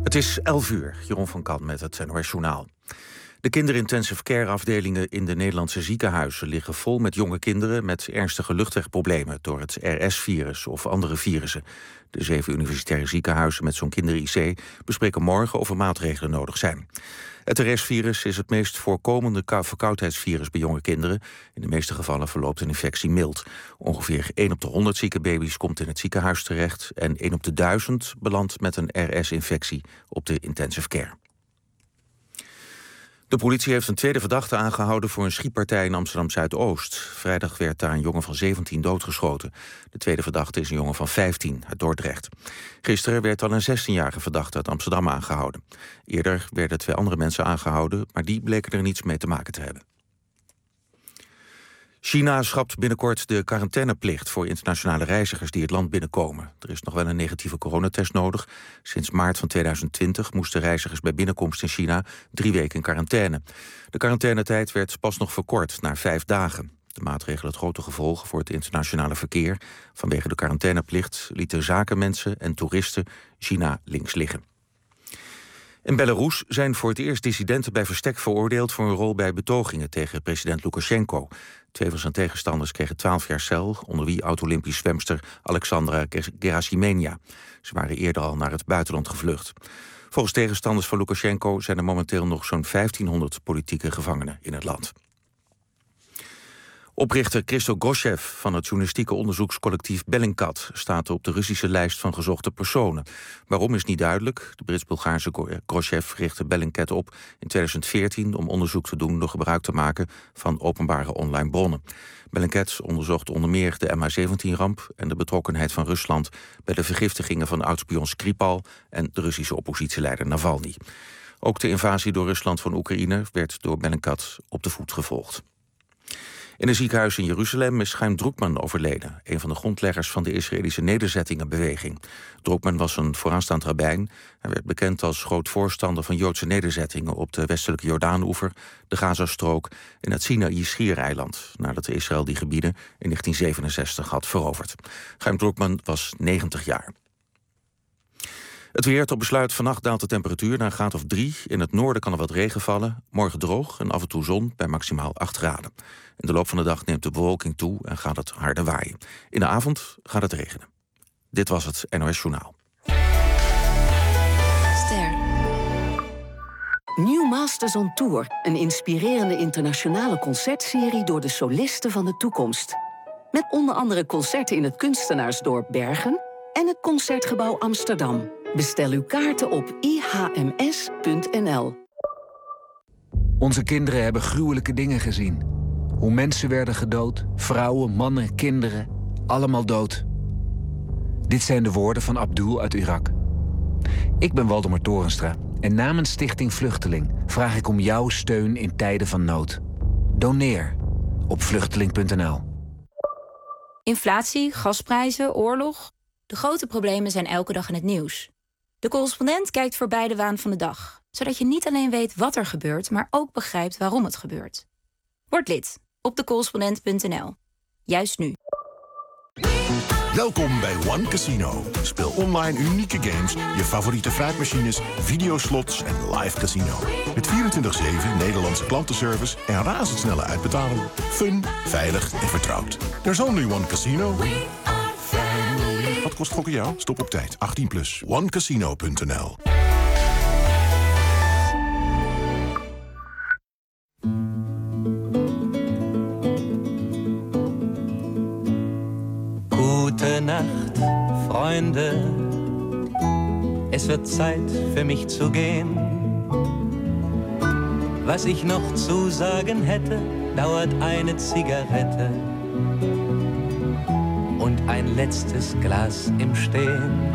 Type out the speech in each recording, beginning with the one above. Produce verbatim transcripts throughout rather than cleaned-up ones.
Het is elf uur, Jeroen van Kan met het N O S Journaal. De kinderintensive care afdelingen in de Nederlandse ziekenhuizen liggen vol met jonge kinderen met ernstige luchtwegproblemen door het R S-virus of andere virussen. De zeven universitaire ziekenhuizen met zo'n kinder-I C bespreken morgen of er maatregelen nodig zijn. Het R S-virus is het meest voorkomende verkoudheidsvirus bij jonge kinderen. In de meeste gevallen verloopt een infectie mild. Ongeveer één op de honderd zieke baby's komt in het ziekenhuis terecht en één op de duizend belandt met een R S-infectie op de intensive care. De politie heeft een tweede verdachte aangehouden voor een schietpartij in Amsterdam-Zuidoost. Vrijdag werd daar een jongen van zeventien doodgeschoten. De tweede verdachte is een jongen van vijftien uit Dordrecht. Gisteren werd al een zestienjarige verdachte uit Amsterdam aangehouden. Eerder werden twee andere mensen aangehouden, maar die bleken er niets mee te maken te hebben. China schrapt binnenkort de quarantaineplicht voor internationale reizigers die het land binnenkomen. Er is nog wel een negatieve coronatest nodig. Sinds maart van tweeduizend twintig moesten reizigers bij binnenkomst in China drie weken in quarantaine. De quarantainetijd werd pas nog verkort naar vijf dagen. De maatregel had grote gevolgen voor het internationale verkeer. Vanwege de quarantaineplicht lieten zakenmensen en toeristen China links liggen. In Belarus zijn voor het eerst dissidenten bij verstek veroordeeld voor een rol bij betogingen tegen president Lukasjenko. Twee van zijn tegenstanders kregen twaalf jaar cel, onder wie oud-Olympisch zwemster Alexandra Gerasimenia. Ze waren eerder al naar het buitenland gevlucht. Volgens tegenstanders van Lukasjenko zijn er momenteel nog zo'n vijftienhonderd politieke gevangenen in het land. Oprichter Christo Groschev van het journalistieke onderzoekscollectief Bellingcat staat op de Russische lijst van gezochte personen. Waarom is niet duidelijk. De Brits-Bulgaarse Groschev richtte Bellingcat op in tweeduizend veertien om onderzoek te doen door gebruik te maken van openbare online bronnen. Bellingcat onderzocht onder meer de M H zeventien-ramp en de betrokkenheid van Rusland bij de vergiftigingen van oudspion Skripal en de Russische oppositieleider Navalny. Ook de invasie door Rusland van Oekraïne werd door Bellingcat op de voet gevolgd. In een ziekenhuis in Jeruzalem is Chaim Drukman overleden, een van de grondleggers van de Israëlische nederzettingenbeweging. Drukman was een vooraanstaand rabbijn. Hij werd bekend als groot voorstander van Joodse nederzettingen op de westelijke Jordaanoever, de Gazastrook en het Sinaï-schiereiland, nadat Israël die gebieden in negentien zevenenzestig had veroverd. Chaim Drukman was negentig jaar. Het weer tot besluit. Vannacht daalt de temperatuur naar een graad of drie. In het noorden kan er wat regen vallen. Morgen droog en af en toe zon bij maximaal acht graden. In de loop van de dag neemt de bewolking toe en gaat het harder waaien. In de avond gaat het regenen. Dit was het N O S Journaal. Ster. New Masters on Tour. Een inspirerende internationale concertserie door de solisten van de toekomst. Met onder andere concerten in het kunstenaarsdorp Bergen en het Concertgebouw Amsterdam. Bestel uw kaarten op i h m s punt n l. Onze kinderen hebben gruwelijke dingen gezien. Hoe mensen werden gedood, vrouwen, mannen, kinderen, allemaal dood. Dit zijn de woorden van Abdul uit Irak. Ik ben Waldemar Torenstra en namens Stichting Vluchteling vraag ik om jouw steun in tijden van nood. Doneer op vluchteling punt n l. Inflatie, gasprijzen, oorlog. De grote problemen zijn elke dag in het nieuws. De correspondent kijkt voorbij de waan van de dag, zodat je niet alleen weet wat er gebeurt, maar ook begrijpt waarom het gebeurt. Word lid op de correspondent punt n l. Juist nu. Welkom bij One Casino. Speel online unieke games, je favoriete fruitmachines, videoslots en live casino. Met vierentwintig zeven Nederlandse klantenservice en razendsnelle uitbetaling. Fun, veilig en vertrouwd. There's only one casino. Wat kost gokken jou? Stop op tijd. achttien plus. one casino punt n l. Gute Nacht, Freunde. Es wird Zeit für mich zu gehen. Was ich noch zu sagen hätte, dauert eine Zigarette und ein letztes Glas im Stehen.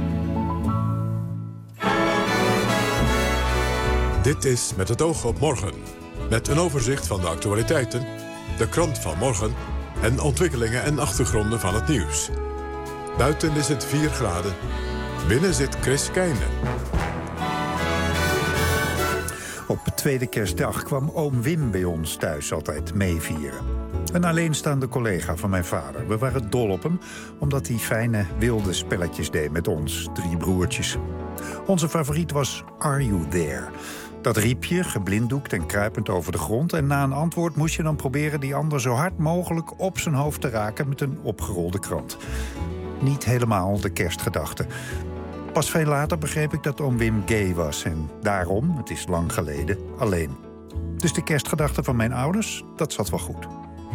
Dit is Met het oog op morgen. Met een overzicht van de actualiteiten, de krant van morgen en ontwikkelingen en achtergronden van het nieuws. Buiten is het vier graden. Binnen zit Chris Keijnen. Op tweede kerstdag kwam oom Wim bij ons thuis altijd meevieren. Een alleenstaande collega van mijn vader. We waren dol op hem, omdat hij fijne, wilde spelletjes deed met ons, drie broertjes. Onze favoriet was Are You There? Dat riep je, geblinddoekt en kruipend over de grond. En na een antwoord moest je dan proberen die ander zo hard mogelijk op zijn hoofd te raken met een opgerolde krant. Niet helemaal de kerstgedachte. Pas veel later begreep ik dat oom Wim gay was. En daarom, het is lang geleden, alleen. Dus de kerstgedachte van mijn ouders, dat zat wel goed.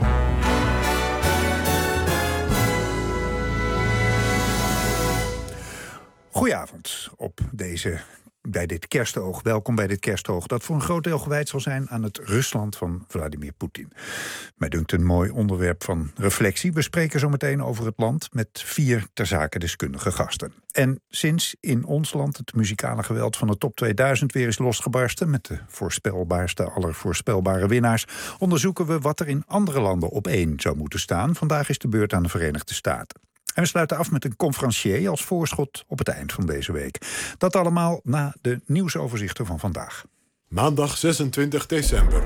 Goedenavond op deze, bij dit kerstoog. Welkom bij dit kerstoog dat voor een groot deel gewijd zal zijn aan het Rusland van Vladimir Poetin. Mij dunkt een mooi onderwerp van reflectie. We spreken zo meteen over het land met vier ter zake deskundige gasten. En sinds in ons land het muzikale geweld van de top tweeduizend weer is losgebarsten, met de voorspelbaarste aller voorspelbare winnaars, onderzoeken we wat er in andere landen op één zou moeten staan. Vandaag is de beurt aan de Verenigde Staten. En we sluiten af met een conferencier als voorschot op het eind van deze week. Dat allemaal na de nieuwsoverzichten van vandaag. Maandag zesentwintig december.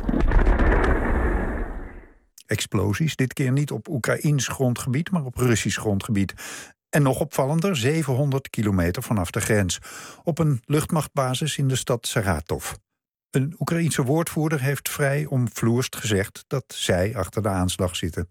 Explosies, dit keer niet op Oekraïns grondgebied, maar op Russisch grondgebied. En nog opvallender, zevenhonderd kilometer vanaf de grens. Op een luchtmachtbasis in de stad Saratov. Een Oekraïense woordvoerder heeft vrij omvloerst gezegd dat zij achter de aanslag zitten.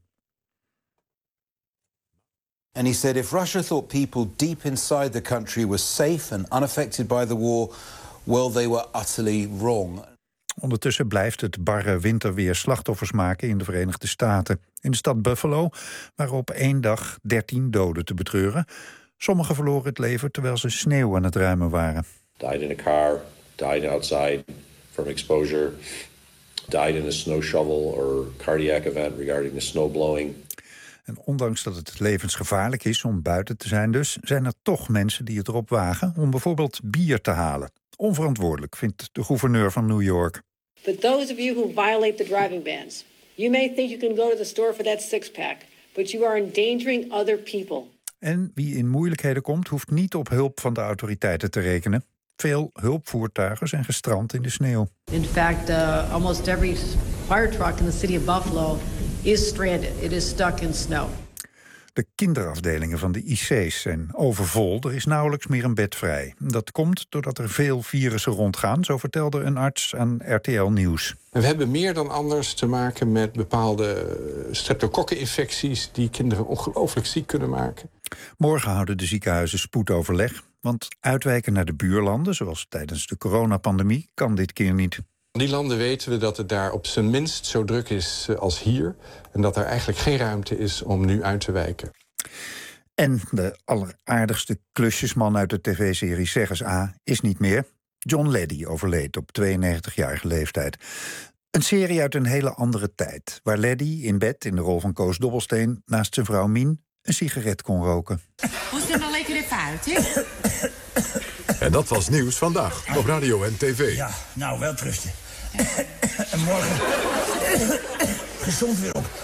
And he said if Russia thought people deep inside the country were safe and unaffected by the war, well, they were utterly wrong. Ondertussen blijft het barre winterweer slachtoffers maken in de Verenigde Staten. In de stad Buffalo waren op één dag dertien doden te betreuren. Sommigen verloren het leven terwijl ze sneeuw aan het ruimen waren. Died in a car, died outside from exposure, died in a snow shovel or cardiac event regarding the snow blowing. En ondanks dat het levensgevaarlijk is om buiten te zijn dus, zijn er toch mensen die het erop wagen om bijvoorbeeld bier te halen. Onverantwoordelijk, vindt de gouverneur van New York. But those of you who violate the driving bans, you may think you can go to the store for that six-pack, but you are endangering other people. En wie in moeilijkheden komt, hoeft niet op hulp van de autoriteiten te rekenen. Veel hulpvoertuigen zijn gestrand in de sneeuw. In fact, uh, almost every fire truck in the city of Buffalo is stranded. It is stuck in snow. De kinderafdelingen van de I C's zijn overvol. Er is nauwelijks meer een bed vrij. Dat komt doordat er veel virussen rondgaan, zo vertelde een arts aan R T L Nieuws. We hebben meer dan anders te maken met bepaalde streptokokkeninfecties die kinderen ongelooflijk ziek kunnen maken. Morgen houden de ziekenhuizen spoedoverleg, want uitwijken naar de buurlanden, zoals tijdens de coronapandemie, kan dit keer niet. In die landen weten we dat het daar op zijn minst zo druk is als hier. En dat er eigenlijk geen ruimte is om nu uit te wijken. En de alleraardigste klusjesman uit de tv-serie Zeggens A is niet meer. John Leddy overleed op tweeënnegentigjarige leeftijd. Een serie uit een hele andere tijd, waar Leddy in bed in de rol van Koos Dobbelsteen naast zijn vrouw Mien een sigaret kon roken. Hoe is er nou lekker even uit, hè? En dat was Nieuws Vandaag op radio en tv. Ja, nou, wel trusten. En morgen gezond weer op.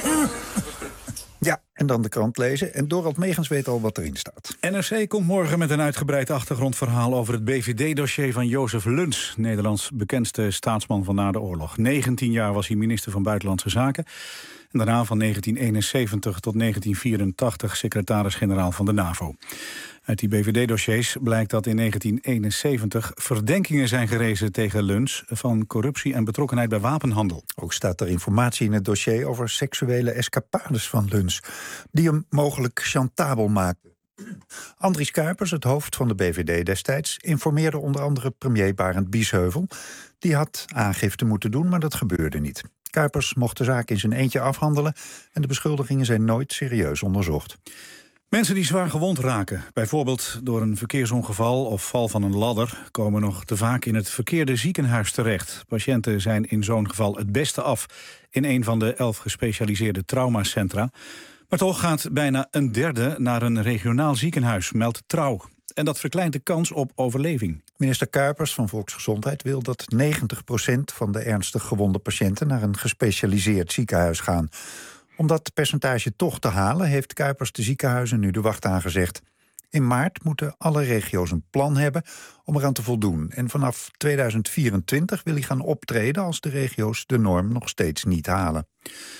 Ja, en dan de krant lezen. En Dorald Megens weet al wat erin staat. N R C komt morgen met een uitgebreid achtergrondverhaal over het B V D-dossier van Jozef Luns, Nederlands bekendste staatsman van na de oorlog. negentien jaar was hij minister van Buitenlandse Zaken. En daarna van negentien eenenzeventig tot negentien vierentachtig secretaris-generaal van de NAVO. Uit die B V D-dossiers blijkt dat in negentien eenenzeventig verdenkingen zijn gerezen tegen Luns van corruptie en betrokkenheid bij wapenhandel. Ook staat er informatie in het dossier over seksuele escapades van Luns, die hem mogelijk chantabel maakten. Andries Kuipers, het hoofd van de B V D destijds, informeerde onder andere premier Barend Biesheuvel. Die had aangifte moeten doen, maar dat gebeurde niet. Kuipers mocht de zaak in zijn eentje afhandelen en de beschuldigingen zijn nooit serieus onderzocht. Mensen die zwaar gewond raken, bijvoorbeeld door een verkeersongeval of val van een ladder, komen nog te vaak in het verkeerde ziekenhuis terecht. Patiënten zijn in zo'n geval het beste af in een van de elf gespecialiseerde traumacentra. Maar toch gaat bijna een derde naar een regionaal ziekenhuis, meldt Trouw. En dat verkleint de kans op overleving. Minister Kuipers van Volksgezondheid wil dat negentig procent van de ernstig gewonde patiënten naar een gespecialiseerd ziekenhuis gaan. Om dat percentage toch te halen, heeft Kuipers de ziekenhuizen nu de wacht aangezegd. In maart moeten alle regio's een plan hebben om eraan te voldoen. En vanaf tweeduizend vierentwintig wil hij gaan optreden als de regio's de norm nog steeds niet halen.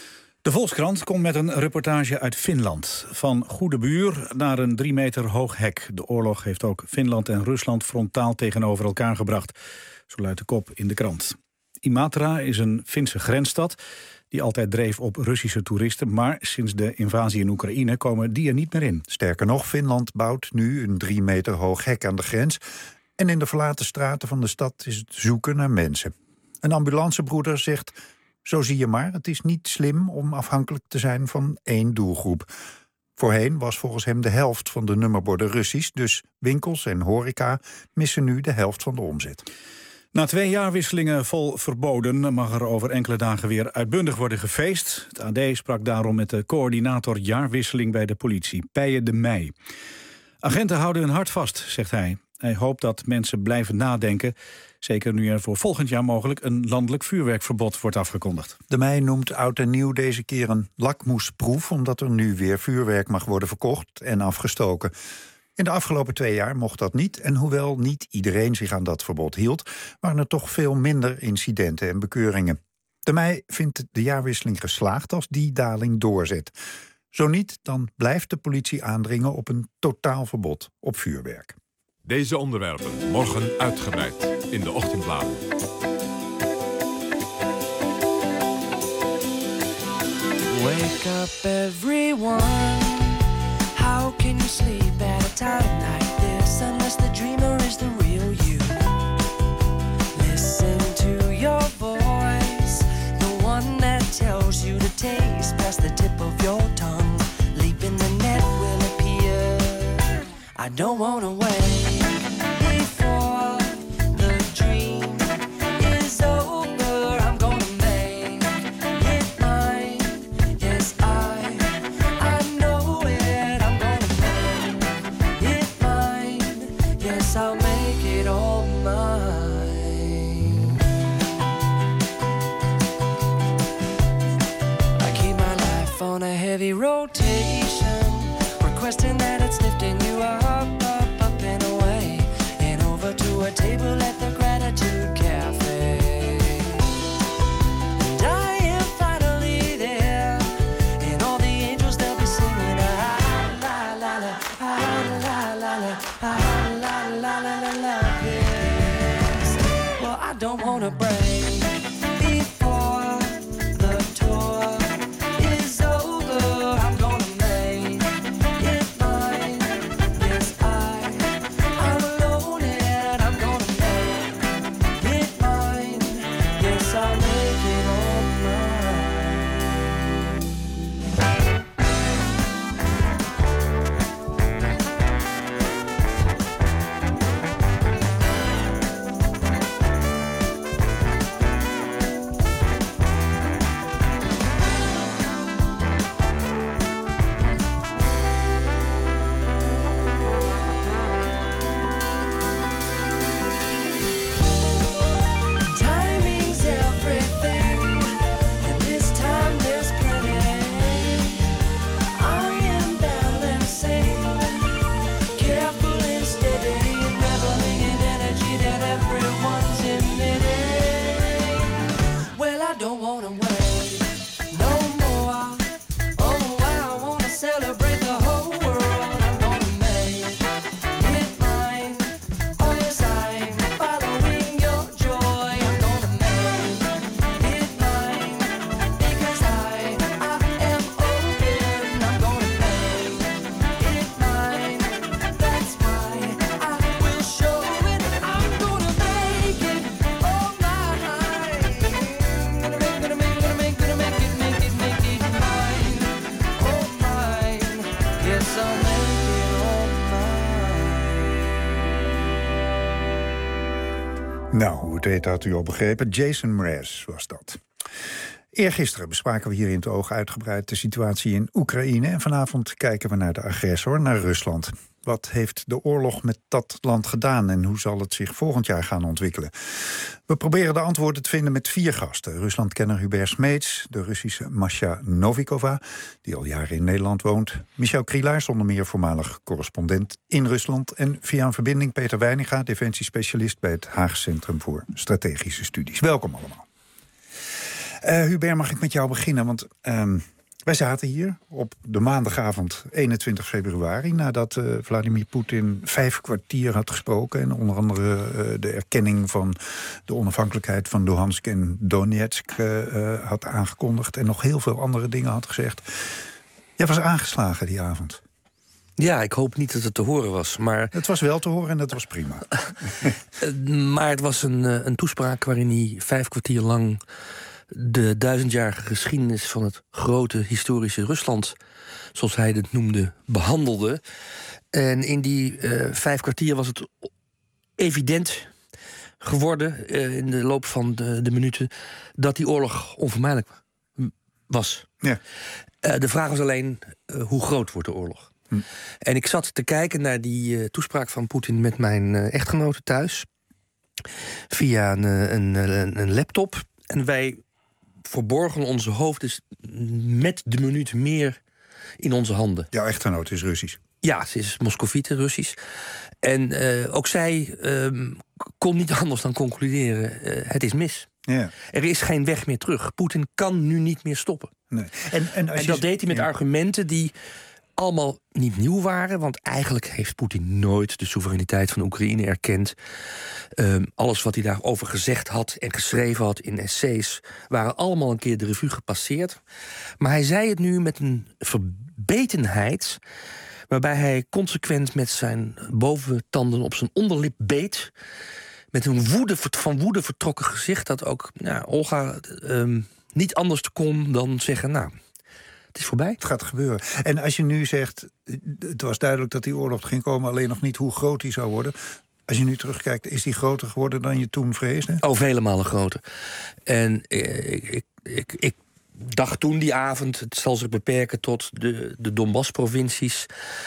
De Volkskrant komt met een reportage uit Finland. Van goede buur naar een drie meter hoog hek. De oorlog heeft ook Finland en Rusland frontaal tegenover elkaar gebracht. Zo luidt de kop in de krant. Imatra is een Finse grensstad die altijd dreef op Russische toeristen. Maar sinds de invasie in Oekraïne komen die er niet meer in. Sterker nog, Finland bouwt nu een drie meter hoog hek aan de grens. En in de verlaten straten van de stad is het zoeken naar mensen. Een ambulancebroeder zegt: zo zie je maar, het is niet slim om afhankelijk te zijn van één doelgroep. Voorheen was volgens hem de helft van de nummerborden Russisch, dus winkels en horeca missen nu de helft van de omzet. Na twee jaarwisselingen vol verboden mag er over enkele dagen weer uitbundig worden gefeest. Het A D sprak daarom met de coördinator jaarwisseling bij de politie, Pije de Meij. Agenten houden hun hart vast, zegt hij. Hij hoopt dat mensen blijven nadenken, zeker nu er voor volgend jaar mogelijk een landelijk vuurwerkverbod wordt afgekondigd. De Meij noemt oud en nieuw deze keer een lakmoesproef, omdat er nu weer vuurwerk mag worden verkocht en afgestoken. In de afgelopen twee jaar mocht dat niet. En hoewel niet iedereen zich aan dat verbod hield, waren er toch veel minder incidenten en bekeuringen. De Meij vindt de jaarwisseling geslaagd als die daling doorzet. Zo niet, dan blijft de politie aandringen op een totaalverbod op vuurwerk. Deze onderwerpen morgen uitgebreid in de ochtendbladen. Wake up everyone. How can you sleep at a time like this unless the dreamer is the real you? Listen to your voice, the one that tells you to taste past the tip of your tongue. Leap in the net will appear. I don't wanna wait before the dream is over. I'm gonna make it mine. Yes, I, I know it. I'm gonna make it mine. Yes, I'll make it all mine. I keep my life on a heavy rotation, requesting that it's lifting you up. To a table at the Gratitude Cafe, and I am finally there, and all the angels they'll be singing ah la la la ah la la la ah la la la la la. Yes, well I don't wanna break before the tour is over. I'm gonna make it mine. Yes, I I'm alone. Nou, hoe het heet had u al begrepen. Jason Mraz was dat. Eergisteren bespraken we hier in het oog uitgebreid de situatie in Oekraïne. En vanavond kijken we naar de agressor, naar Rusland. Wat heeft de oorlog met dat land gedaan en hoe zal het zich volgend jaar gaan ontwikkelen? We proberen de antwoorden te vinden met vier gasten. Ruslandkenner Hubert Smeets, de Russische Masha Novikova, die al jaren in Nederland woont. Michel Krielaars, onder meer voormalig correspondent in Rusland. En via een verbinding Peter Weininga, defensiespecialist bij het Haag Centrum voor Strategische Studies. Welkom allemaal. Uh, Hubert, mag ik met jou beginnen? Want uh, Wij zaten hier op de maandagavond eenentwintig februari... nadat uh, Vladimir Poetin vijf kwartier had gesproken... en onder andere uh, de erkenning van de onafhankelijkheid van Luhansk en Donetsk uh, uh, had aangekondigd... en nog heel veel andere dingen had gezegd. Jij was aangeslagen die avond. Ja, ik hoop niet dat het te horen was, maar... Het was wel te horen en dat was prima. Maar het was een, een toespraak waarin hij vijf kwartier lang... de duizendjarige geschiedenis van het grote historische Rusland... zoals hij het noemde, behandelde. En in die uh, vijf kwartier was het evident geworden... Uh, in de loop van de, de minuten... dat die oorlog onvermijdelijk was. Ja. Uh, de vraag was alleen, uh, hoe groot wordt de oorlog? Hm. En ik zat te kijken naar die uh, toespraak van Poetin... met mijn uh, echtgenote thuis. Via een, een, een, een laptop. En wij... verborgen onze hoofden met de minuut meer in onze handen. Jouw echtgenoot is Russisch? Ja, ze is Moscoviete, Russisch. En uh, ook zij uh, kon niet anders dan concluderen... Uh, het is mis. Ja. Er is geen weg meer terug. Poetin kan nu niet meer stoppen. Nee. En, en, als en dat je... deed hij met ja. argumenten die... allemaal niet nieuw waren, want eigenlijk heeft Poetin nooit de soevereiniteit van Oekraïne erkend. Um, alles wat hij daarover gezegd had en geschreven had in essays... waren allemaal een keer de revue gepasseerd. Maar hij zei het nu met een verbetenheid... waarbij hij consequent met zijn boventanden op zijn onderlip beet... met een woede, van woede vertrokken gezicht... dat ook nou, Olga um, niet anders kon dan zeggen... nou. Het is voorbij. Het gaat gebeuren. En als je nu zegt, het was duidelijk dat die oorlog ging komen... alleen nog niet hoe groot die zou worden. Als je nu terugkijkt, is die groter geworden dan je toen vreesde? Oh, vele malen groter. En eh, ik, ik, ik, ik dacht toen die avond... het zal zich beperken tot de, de Donbass-provincies...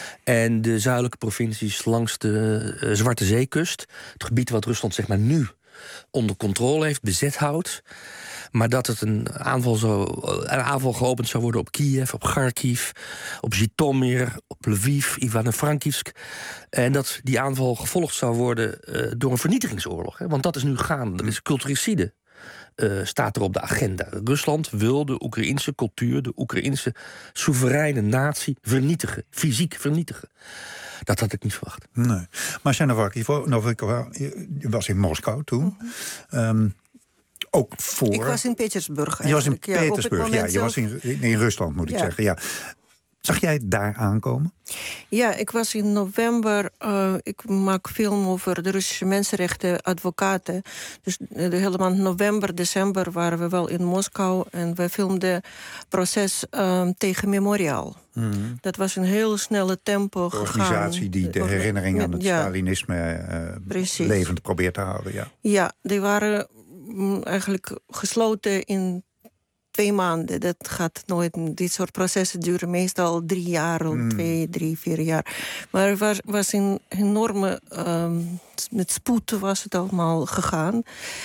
en de zuidelijke provincies langs de uh, Zwarte Zeekust. Het gebied wat Rusland zeg maar nu onder controle heeft, bezet houdt... Maar dat het een aanval, zou, een aanval geopend zou worden op Kiev, op Kharkiv... op Zhytomyr, op Lviv, Ivano-Frankivsk. En dat die aanval gevolgd zou worden uh, door een vernietigingsoorlog. Hè? Want dat is nu gaande. Er is culturicide, uh, staat er op de agenda. Rusland wil de Oekraïnse cultuur, de Oekraïnse soevereine natie vernietigen. Fysiek vernietigen. Dat had ik niet verwacht. Nee. Maar Novikova, je was in Moskou toen... Um, Ook voor... Ik was in Petersburg. Je was in ja, Petersburg, ja. Je was in, in Rusland, moet ik ja. zeggen. Ja. Zag jij het daar aankomen? Ja, ik was in november... Uh, ik maak film over de Russische mensenrechten advocaten. Dus de hele maand november, december waren we wel in Moskou... en we filmden proces uh, tegen Memorial. Mm-hmm. Dat was een heel snelle tempo de gegaan. Organisatie die de herinnering aan het ja. Stalinisme uh, levend probeert te houden. Ja, ja die waren... eigenlijk gesloten in twee maanden. Dat gaat nooit. Dit soort processen duren meestal drie jaar, mm. twee, drie, vier jaar. Maar er was, was een enorme... Um, met spoed was het allemaal gegaan.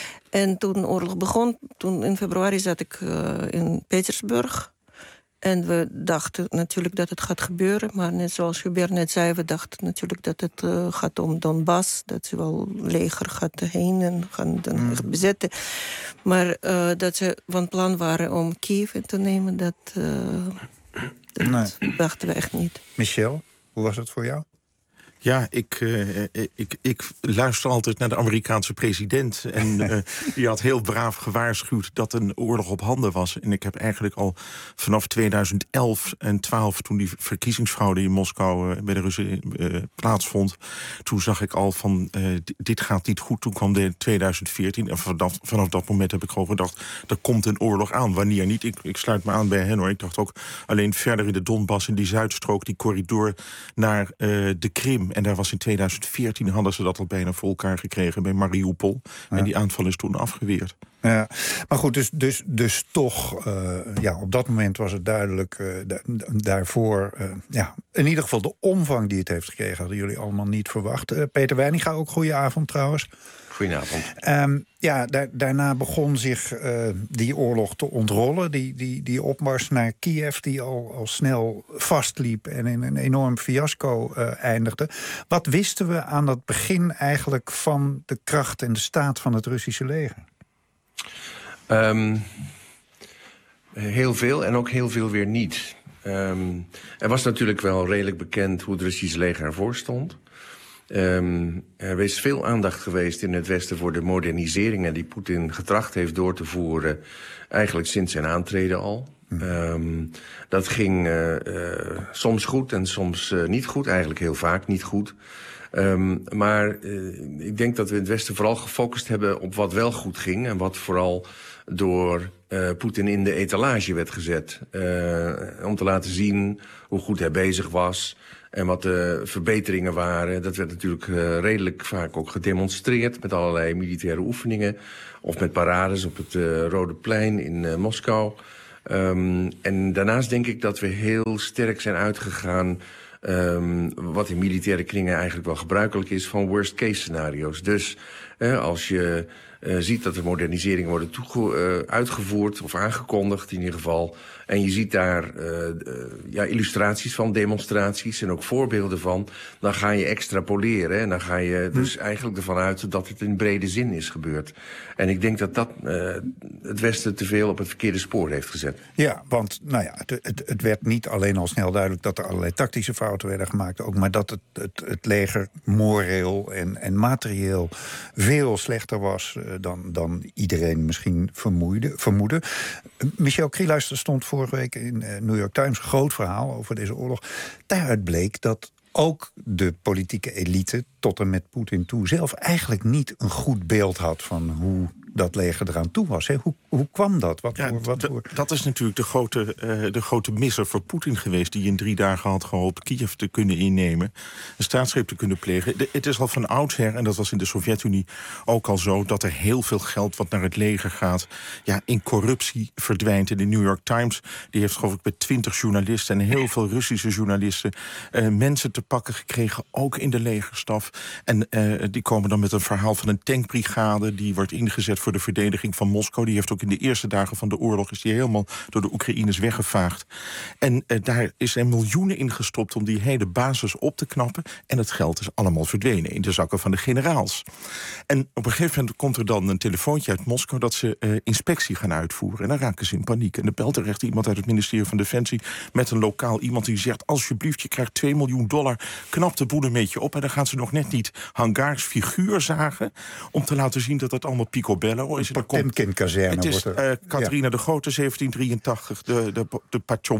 En toen de oorlog begon, toen in februari zat ik uh, in Petersburg... En we dachten natuurlijk dat het gaat gebeuren. Maar net zoals Hubert net zei, we dachten natuurlijk dat het uh, gaat om Donbass. Dat ze wel leger gaat heen en gaan dan mm. bezetten. Maar uh, dat ze van plan waren om Kiev in te nemen, dat, uh, dat nee. dachten we echt niet. Michel, hoe was het voor jou? Ja, ik, uh, ik, ik luister altijd naar de Amerikaanse president. En uh, die had heel braaf gewaarschuwd dat een oorlog op handen was. En ik heb eigenlijk al vanaf tweeduizend elf en twaalf... toen die verkiezingsfraude in Moskou uh, bij de Russen uh, plaatsvond... toen zag ik al van, uh, dit gaat niet goed. Toen kwam de tweeduizend veertien en vanaf, vanaf dat moment heb ik gewoon gedacht... er komt een oorlog aan. Wanneer niet? Ik, ik sluit me aan bij hen, hoor. Ik dacht ook alleen verder in de Donbass, in die Zuidstrook... die corridor naar uh, de Krim... En daar was in tweeduizend veertien hadden ze dat al bijna voor elkaar gekregen bij Mariupol. Ja. En die aanval is toen afgeweerd. Ja, maar goed, dus, dus, dus toch, uh, ja, op dat moment was het duidelijk... Uh, da- daarvoor, uh, ja, in ieder geval de omvang die het heeft gekregen... hadden jullie allemaal niet verwacht. Uh, Peter Weininga, ook goeie avond trouwens. Goedenavond. Um, ja, da- daarna begon zich uh, die oorlog te ontrollen. Die, die, die opmars naar Kiev, die al, al snel vastliep... en in een enorm fiasco uh, eindigde. Wat wisten we aan dat begin eigenlijk van de kracht en de staat van het Russische leger? Um, Heel veel en ook heel veel weer niet. Um, er was natuurlijk wel redelijk bekend hoe het Russische leger ervoor stond. Um, er is veel aandacht geweest in het Westen voor de moderniseringen die Poetin getracht heeft door te voeren, eigenlijk sinds zijn aantreden al. Um, dat ging uh, uh, soms goed en soms uh, niet goed, eigenlijk heel vaak niet goed. Um, maar uh, ik denk dat we in het Westen vooral gefocust hebben op wat wel goed ging en wat vooral door uh, Poetin in de etalage werd gezet. Uh, om te laten zien hoe goed hij bezig was en wat de verbeteringen waren. Dat werd natuurlijk uh, redelijk vaak ook gedemonstreerd met allerlei militaire oefeningen of met parades op het uh, Rode Plein in uh, Moskou. Um, en daarnaast denk ik dat we heel sterk zijn uitgegaan, Um, wat in militaire kringen eigenlijk wel gebruikelijk is, van worst-case scenario's. Dus eh, als je uh, ziet dat er moderniseringen worden toege- uh, uitgevoerd of aangekondigd in ieder geval, en je ziet daar uh, uh, ja, illustraties van, demonstraties en ook voorbeelden van, dan ga je extrapoleren en dan ga je dus hm. eigenlijk ervan uit dat het in brede zin is gebeurd. En ik denk dat dat uh, het Westen te veel op het verkeerde spoor heeft gezet. Ja, want nou ja, het, het, het werd niet alleen al snel duidelijk dat er allerlei tactische fouten werden gemaakt, ook maar dat het, het, het leger moreel en, en materieel veel slechter was uh, dan, dan iedereen misschien vermoeide, vermoedde. Uh, Michel Krieluister stond vorige week in uh, New York Times, een groot verhaal over deze oorlog. Daaruit bleek dat ook de politieke elite, tot en met Poetin toe, zelf eigenlijk niet een goed beeld had van hoe dat leger eraan toe was. Hè? Hoe, hoe kwam dat? Wat ja, voor, wat d- voor... Dat is natuurlijk de grote, uh, de grote misser voor Poetin geweest, die in drie dagen had gehoopt Kiev te kunnen innemen, een staatsgreep te kunnen plegen. De, het is al van oudsher, en dat was in de Sovjet-Unie ook al zo, dat er heel veel geld wat naar het leger gaat, ja, in corruptie verdwijnt. En de New York Times, die heeft geloof ik met twintig journalisten en heel veel Russische journalisten uh, mensen te pakken gekregen, ook in de legerstaf. En uh, die komen dan met een verhaal van een tankbrigade die wordt ingezet voor de verdediging van Moskou. Die heeft ook in de eerste dagen van de oorlog is die helemaal door de Oekraïners weggevaagd. En uh, daar is er miljoenen in gestopt om die hele basis op te knappen. En het geld is allemaal verdwenen in de zakken van de generaals. En op een gegeven moment komt er dan een telefoontje uit Moskou dat ze uh, inspectie gaan uitvoeren. En dan raken ze in paniek. En dan belt er echt iemand uit het ministerie van Defensie met een lokaal iemand die zegt, alsjeblieft, je krijgt twee miljoen dollar, knap de boel een beetje op. En dan gaan ze nog net niet hangars figuur zagen om te laten zien dat het allemaal picobello is. Potemkin-kazerne. Het is wordt er, uh, Catharina ja. de Grote, zeventien drieëntachtig, de, de, de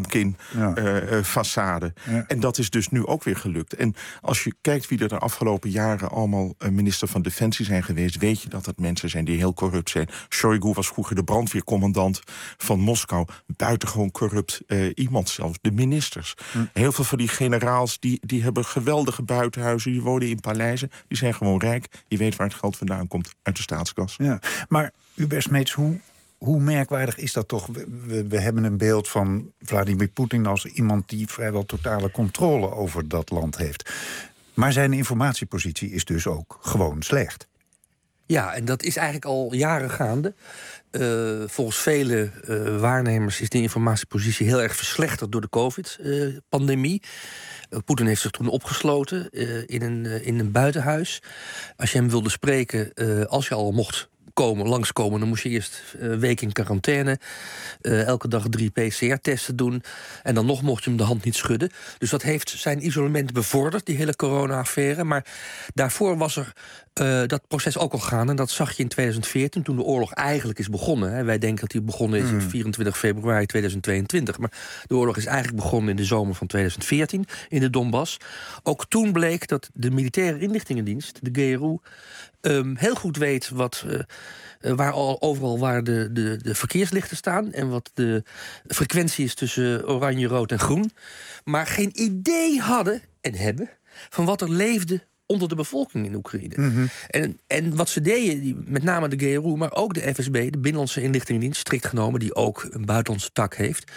Potemkin-façade. Ja. Uh, en dat is dus nu ook weer gelukt. En als je kijkt wie er de afgelopen jaren allemaal uh, minister van Defensie zijn geweest, weet je dat dat mensen zijn die heel corrupt zijn. Shoigu was vroeger de brandweercommandant van Moskou. Buitengewoon corrupt uh, iemand zelfs. De ministers. Hm. Heel veel van die generaals, die, die hebben geweldige buitenhuizen, die wonen in paleizen, die zijn gewoon rijk. Je weet waar het geld vandaan komt, uit de staatskas. Ja, maar Hubert Smeets, hoe, hoe merkwaardig is dat toch? We, we, we hebben een beeld van Vladimir Poetin als iemand die vrijwel totale controle over dat land heeft. Maar zijn informatiepositie is dus ook gewoon slecht. Ja, en dat is eigenlijk al jaren gaande. Uh, volgens vele uh, waarnemers is die informatiepositie heel erg verslechterd door de COVID-pandemie. Uh, Poetin heeft zich toen opgesloten uh, in, een, uh, in een buitenhuis. Als je hem wilde spreken, uh, als je al mocht komen, langskomen, dan moest je eerst een week in quarantaine. Uh, elke dag drie P C R-testen doen. En dan nog mocht je hem de hand niet schudden. Dus dat heeft zijn isolement bevorderd, die hele corona-affaire. Maar daarvoor was er uh, dat proces ook al gaande. En dat zag je in tweeduizend veertien, toen de oorlog eigenlijk is begonnen. Hè. Wij denken dat die begonnen is mm. op vierentwintig februari tweeduizend tweeëntwintig. Maar de oorlog is eigenlijk begonnen in de zomer van tweeduizend veertien in de Donbass. Ook toen bleek dat de militaire inlichtingendienst, de G R U, Um, heel goed weet wat, uh, waar al, overal waar de, de, de verkeerslichten staan en wat de frequentie is tussen oranje, rood en groen. Maar geen idee hadden en hebben van wat er leefde onder de bevolking in Oekraïne. Mm-hmm. En, en wat ze deden, die, met name de G R U, maar ook de F S B, de Binnenlandse Inlichtingendienst, strikt genomen, die ook een buitenlandse tak heeft,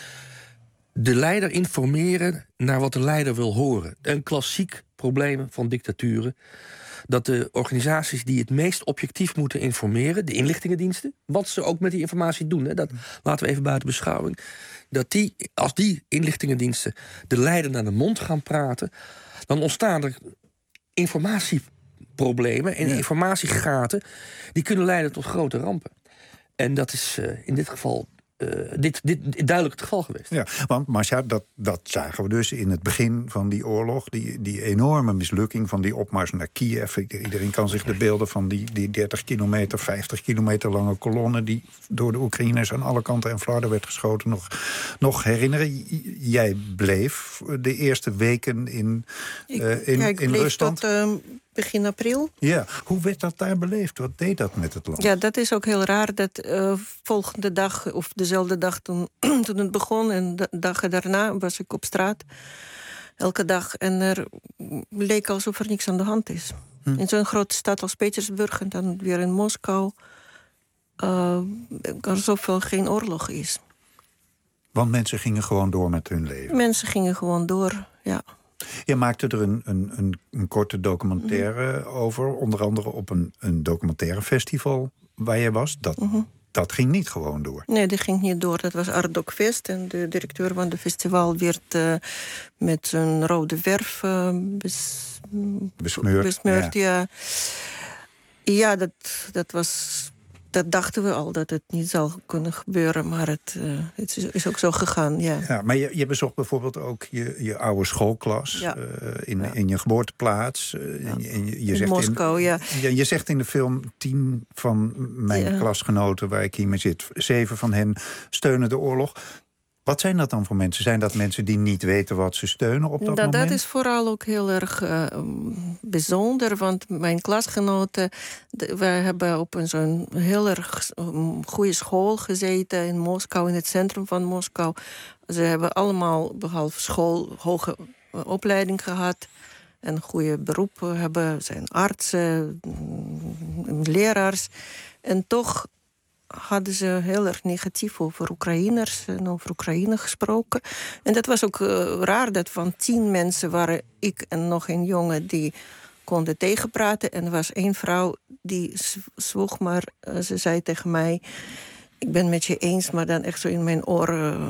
de leider informeren naar wat de leider wil horen. Een klassiek probleem van dictaturen. Dat de organisaties die het meest objectief moeten informeren, de inlichtingendiensten, wat ze ook met die informatie doen, hè, dat laten we even buiten beschouwing, dat die, als die inlichtingendiensten de leider naar de mond gaan praten, dan ontstaan er informatieproblemen en ja. informatiegaten die kunnen leiden tot grote rampen. En dat is uh, in dit geval uh, dit, dit duidelijk het geval geweest. Ja, want Masha, dat, dat zagen we dus in het begin van die oorlog. Die, die enorme mislukking van die opmars naar Kiev. Iedereen kan zich de beelden van die, die dertig kilometer, vijftig kilometer lange kolonne... die door de Oekraïners aan alle kanten en flarden werd geschoten, nog, nog herinneren. Jij bleef de eerste weken in, uh, in, ja, ik in bleef Rusland. tot uh, begin april. Ja, hoe werd dat daar beleefd? Wat deed dat met het land? Ja, dat is ook heel raar. Dat uh, volgende dag, of dezelfde dag toen, toen het begon... en de dagen daarna was ik op straat. Elke dag. En er leek alsof er niks aan de hand is. Hm. In zo'n grote stad als Petersburg en dan weer in Moskou... Uh, alsof er geen oorlog is. Want mensen gingen gewoon door met hun leven? Mensen gingen gewoon door, ja. Je maakte er een, een, een, een korte documentaire mm-hmm. over. Onder andere op een, een documentaire festival waar je was. Dat, mm-hmm. dat ging niet gewoon door. Nee, dat ging niet door. Dat was Art Doc Fest. En de directeur van het festival werd uh, met zijn rode verf uh, bes, besmeurd. besmeurd ja, ja. ja dat, dat was... Dat dachten we al, dat het niet zou kunnen gebeuren. Maar het, uh, het is, is ook zo gegaan, ja. ja maar je, je bezocht bijvoorbeeld ook je, je oude schoolklas... Ja. Uh, in, ja. in je geboorteplaats. Uh, ja. in, je, je in zegt Moskou, in, ja. Je, je zegt in de film... tien van mijn ja. klasgenoten waar ik hiermee zit... zeven van hen steunen de oorlog... Wat zijn dat dan voor mensen? Zijn dat mensen die niet weten wat ze steunen op dat, dat moment? Dat is vooral ook heel erg uh, bijzonder. Want mijn klasgenoten... De, wij hebben op een zo'n heel erg um, goede school gezeten... in Moskou, in het centrum van Moskou. Ze hebben allemaal, behalve school, hoge uh, opleiding gehad... en een goede beroep hebben. Zijn artsen, um, leraars. En toch... hadden ze heel erg negatief over Oekraïners en over Oekraïne gesproken. En dat was ook uh, raar, dat van tien mensen waren ik en nog een jongen die konden tegenpraten. En er was één vrouw die zwoeg, maar uh, ze zei tegen mij... ik ben met je eens, maar dan echt zo in mijn oren...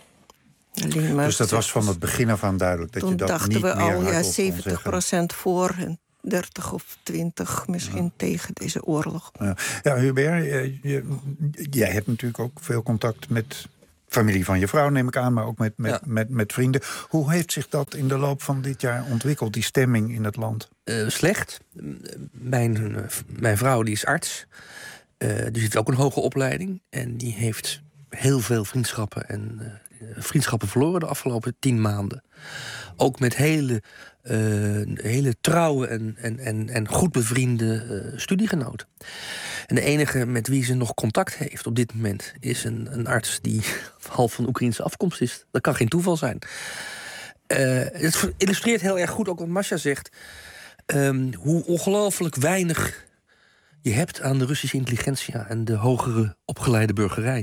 Uh, alleen maar dus dat was van het begin af aan duidelijk dat je dat niet meer hardop kon zeggen. Toen dachten we al, ja, zeventig procent voor... En dertig of twintig misschien ja. tegen deze oorlog. Ja, ja Hubert, je, je, jij hebt natuurlijk ook veel contact met familie van je vrouw, neem ik aan... maar ook met, met, ja. met, met vrienden. Hoe heeft zich dat in de loop van dit jaar ontwikkeld, die stemming in het land? Uh, slecht. Mijn, uh, mijn vrouw die is arts. Uh, die heeft ook een hoge opleiding. En die heeft heel veel vriendschappen en uh, vriendschappen verloren de afgelopen tien maanden. Ook met hele... Uh, hele trouwe en, en, en, en goed bevriende uh, studiegenoten. En de enige met wie ze nog contact heeft op dit moment... is een, een arts die half van Oekraïnse afkomst is. Dat kan geen toeval zijn. Uh, het illustreert heel erg goed ook wat Masha zegt... Um, hoe ongelooflijk weinig je hebt aan de Russische intelligentia... en de hogere opgeleide burgerij.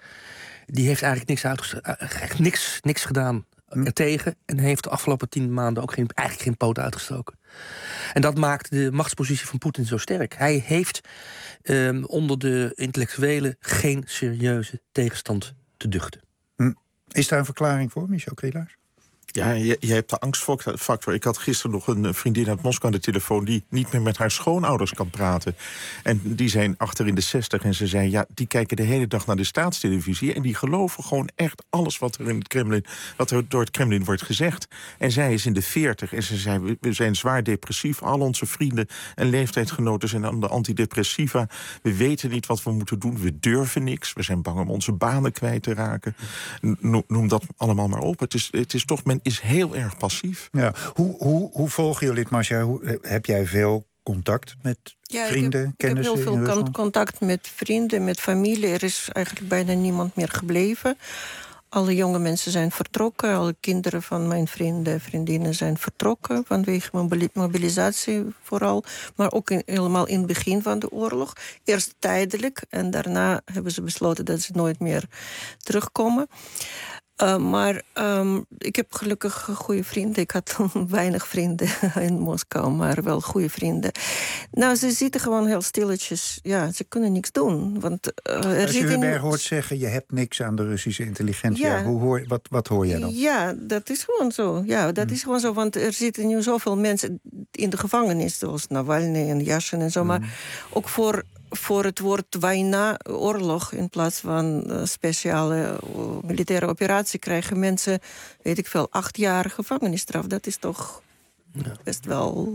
Die heeft eigenlijk niks, uitgest- niks, niks gedaan... er tegen en heeft de afgelopen tien maanden ook geen, eigenlijk geen poot uitgestoken. En dat maakt de machtspositie van Poetin zo sterk. Hij heeft um, onder de intellectuelen geen serieuze tegenstand te duchten. Hm. Is daar een verklaring voor, Michel Krielaars? Ja, je, je hebt de angstfactor. Ik had gisteren nog een vriendin uit Moskou aan de telefoon... die niet meer met haar schoonouders kan praten. En die zijn achter in de zestig en ze zei... ja, die kijken de hele dag naar de staatstelevisie... en die geloven gewoon echt alles wat er in het Kremlin... wat er door het Kremlin wordt gezegd. En zij is in de veertig en ze zei... we zijn zwaar depressief, al onze vrienden en leeftijdsgenoten... zijn aan de antidepressiva. We weten niet wat we moeten doen, we durven niks. We zijn bang om onze banen kwijt te raken. No, noem dat allemaal maar op. Het is, het is toch... men is heel erg passief. Ja. Hoe, hoe, hoe volgen jullie het, Masha? Hoe, heb jij veel contact met ja, vrienden, ik heb, kennissen? Ik heb heel veel contact met vrienden, met familie. Er is eigenlijk bijna niemand meer gebleven. Alle jonge mensen zijn vertrokken. Alle kinderen van mijn vrienden, vriendinnen zijn vertrokken... vanwege mobilisatie vooral. Maar ook in, helemaal in het begin van de oorlog. Eerst tijdelijk en daarna hebben ze besloten... dat ze nooit meer terugkomen. Uh, maar um, ik heb gelukkig goede vrienden. Ik had weinig vrienden in Moskou, maar wel goede vrienden. Nou, ze zitten gewoon heel stilletjes. Ja, ze kunnen niks doen. Want, uh, er Als je Hubert in... hoort zeggen, je hebt niks aan de Russische intelligentia. Ja. Hoe hoor, wat, wat hoor jij dan? Ja, dat is gewoon zo. Ja, dat hmm. is gewoon zo. Want er zitten nu zoveel mensen in de gevangenis... zoals Navalny en Yashin en zo. Hmm. Maar ook voor... voor het woord Wajna, oorlog, in plaats van uh, speciale uh, militaire operatie, krijgen mensen, weet ik veel, acht jaar gevangenisstraf. Dat is toch ja. best wel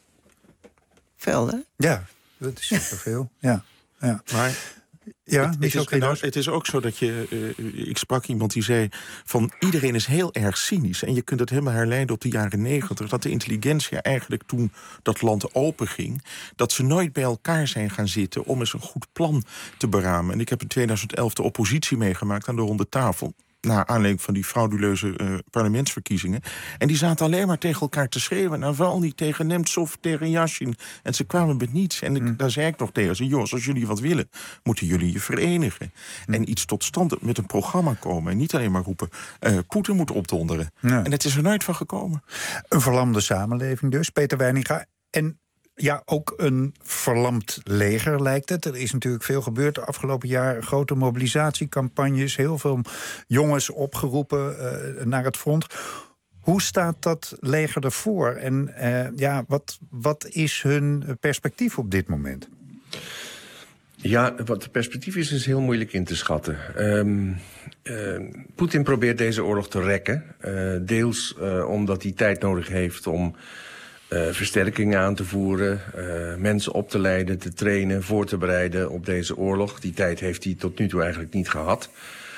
veel, hè? Ja, dat is superveel. ja, ja. Maar ja, het, het, is, nou, het is ook zo dat je... Uh, ik sprak iemand die zei van iedereen is heel erg cynisch. En je kunt het helemaal herleiden op de jaren negentig. Dat de intelligentie eigenlijk toen dat land openging, dat ze nooit bij elkaar zijn gaan zitten om eens een goed plan te beramen. En ik heb in tweeduizend elf de oppositie meegemaakt aan de ronde tafel, naar aanleiding van die frauduleuze uh, parlementsverkiezingen. En die zaten alleen maar tegen elkaar te schreeuwen. Navalny tegen Nemtsov, tegen Yashin. En ze kwamen met niets. En ik, mm. daar zei ik nog tegen ze, jongens, als jullie wat willen, moeten jullie je verenigen. Mm. En iets tot stand met een programma komen. En niet alleen maar roepen, uh, Poetin moet opdonderen. Ja. En het is er nooit van gekomen. Een verlamde samenleving dus, Peter Weininga. En ja, ook een verlamd leger lijkt het. Er is natuurlijk veel gebeurd de afgelopen jaar. Grote mobilisatiecampagnes, heel veel jongens opgeroepen uh, naar het front. Hoe staat dat leger ervoor? En uh, ja, wat, wat is hun perspectief op dit moment? Ja, wat het perspectief is, is heel moeilijk in te schatten. Um, uh, Poetin probeert deze oorlog te rekken. Uh, deels uh, omdat hij tijd nodig heeft om Uh, versterkingen aan te voeren, uh, mensen op te leiden, te trainen, voor te bereiden op deze oorlog. Die tijd heeft hij tot nu toe eigenlijk niet gehad.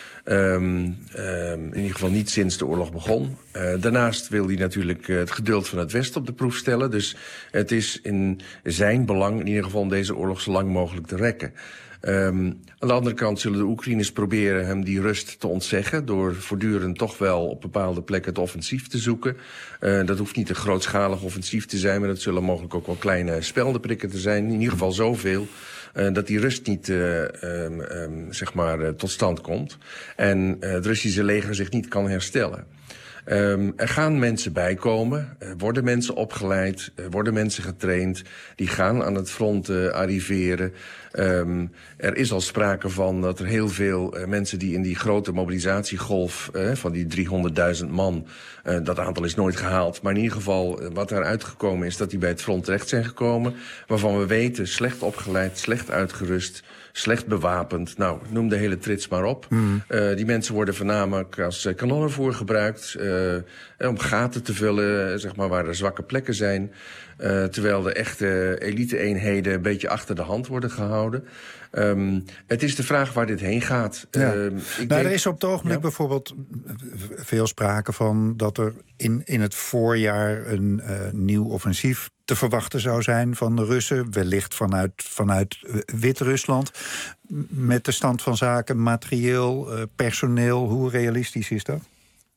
Um, um, in ieder geval niet sinds de oorlog begon. Uh, daarnaast wil hij natuurlijk uh, het geduld van het Westen op de proef stellen. Dus het is in zijn belang in ieder geval om deze oorlog zo lang mogelijk te rekken. Um, aan de andere kant zullen de Oekraïners proberen hem die rust te ontzeggen, door voortdurend toch wel op bepaalde plekken het offensief te zoeken. Uh, dat hoeft niet een grootschalig offensief te zijn, maar dat zullen mogelijk ook wel kleine speldenprikken te zijn. In ieder geval zoveel uh, dat die rust niet uh, um, um, zeg maar, uh, tot stand komt. En uh, het Russische leger zich niet kan herstellen. Um, er gaan mensen bijkomen, er worden mensen opgeleid, er worden mensen getraind, die gaan aan het front uh, arriveren. Um, er is al sprake van dat er heel veel uh, mensen die in die grote mobilisatiegolf uh, van die driehonderdduizend man, uh, dat aantal is nooit gehaald, maar in ieder geval uh, wat daaruit gekomen is dat die bij het front terecht zijn gekomen, waarvan we weten slecht opgeleid, slecht uitgerust, slecht bewapend. Nou, noem de hele trits maar op. Mm. Uh, die mensen worden voornamelijk als uh, kanonnenvoer gebruikt, uh, om gaten te vullen, zeg maar, waar er zwakke plekken zijn. Uh, terwijl de echte elite-eenheden een beetje achter de hand worden gehouden. Um, het is de vraag waar dit heen gaat. Ja. Uh, ik nou, denk, er is op het ogenblik ja? bijvoorbeeld veel sprake van dat er in, in het voorjaar een uh, nieuw offensief te verwachten zou zijn van de Russen, wellicht vanuit, vanuit Wit-Rusland. Met de stand van zaken, materieel, uh, personeel, hoe realistisch is dat?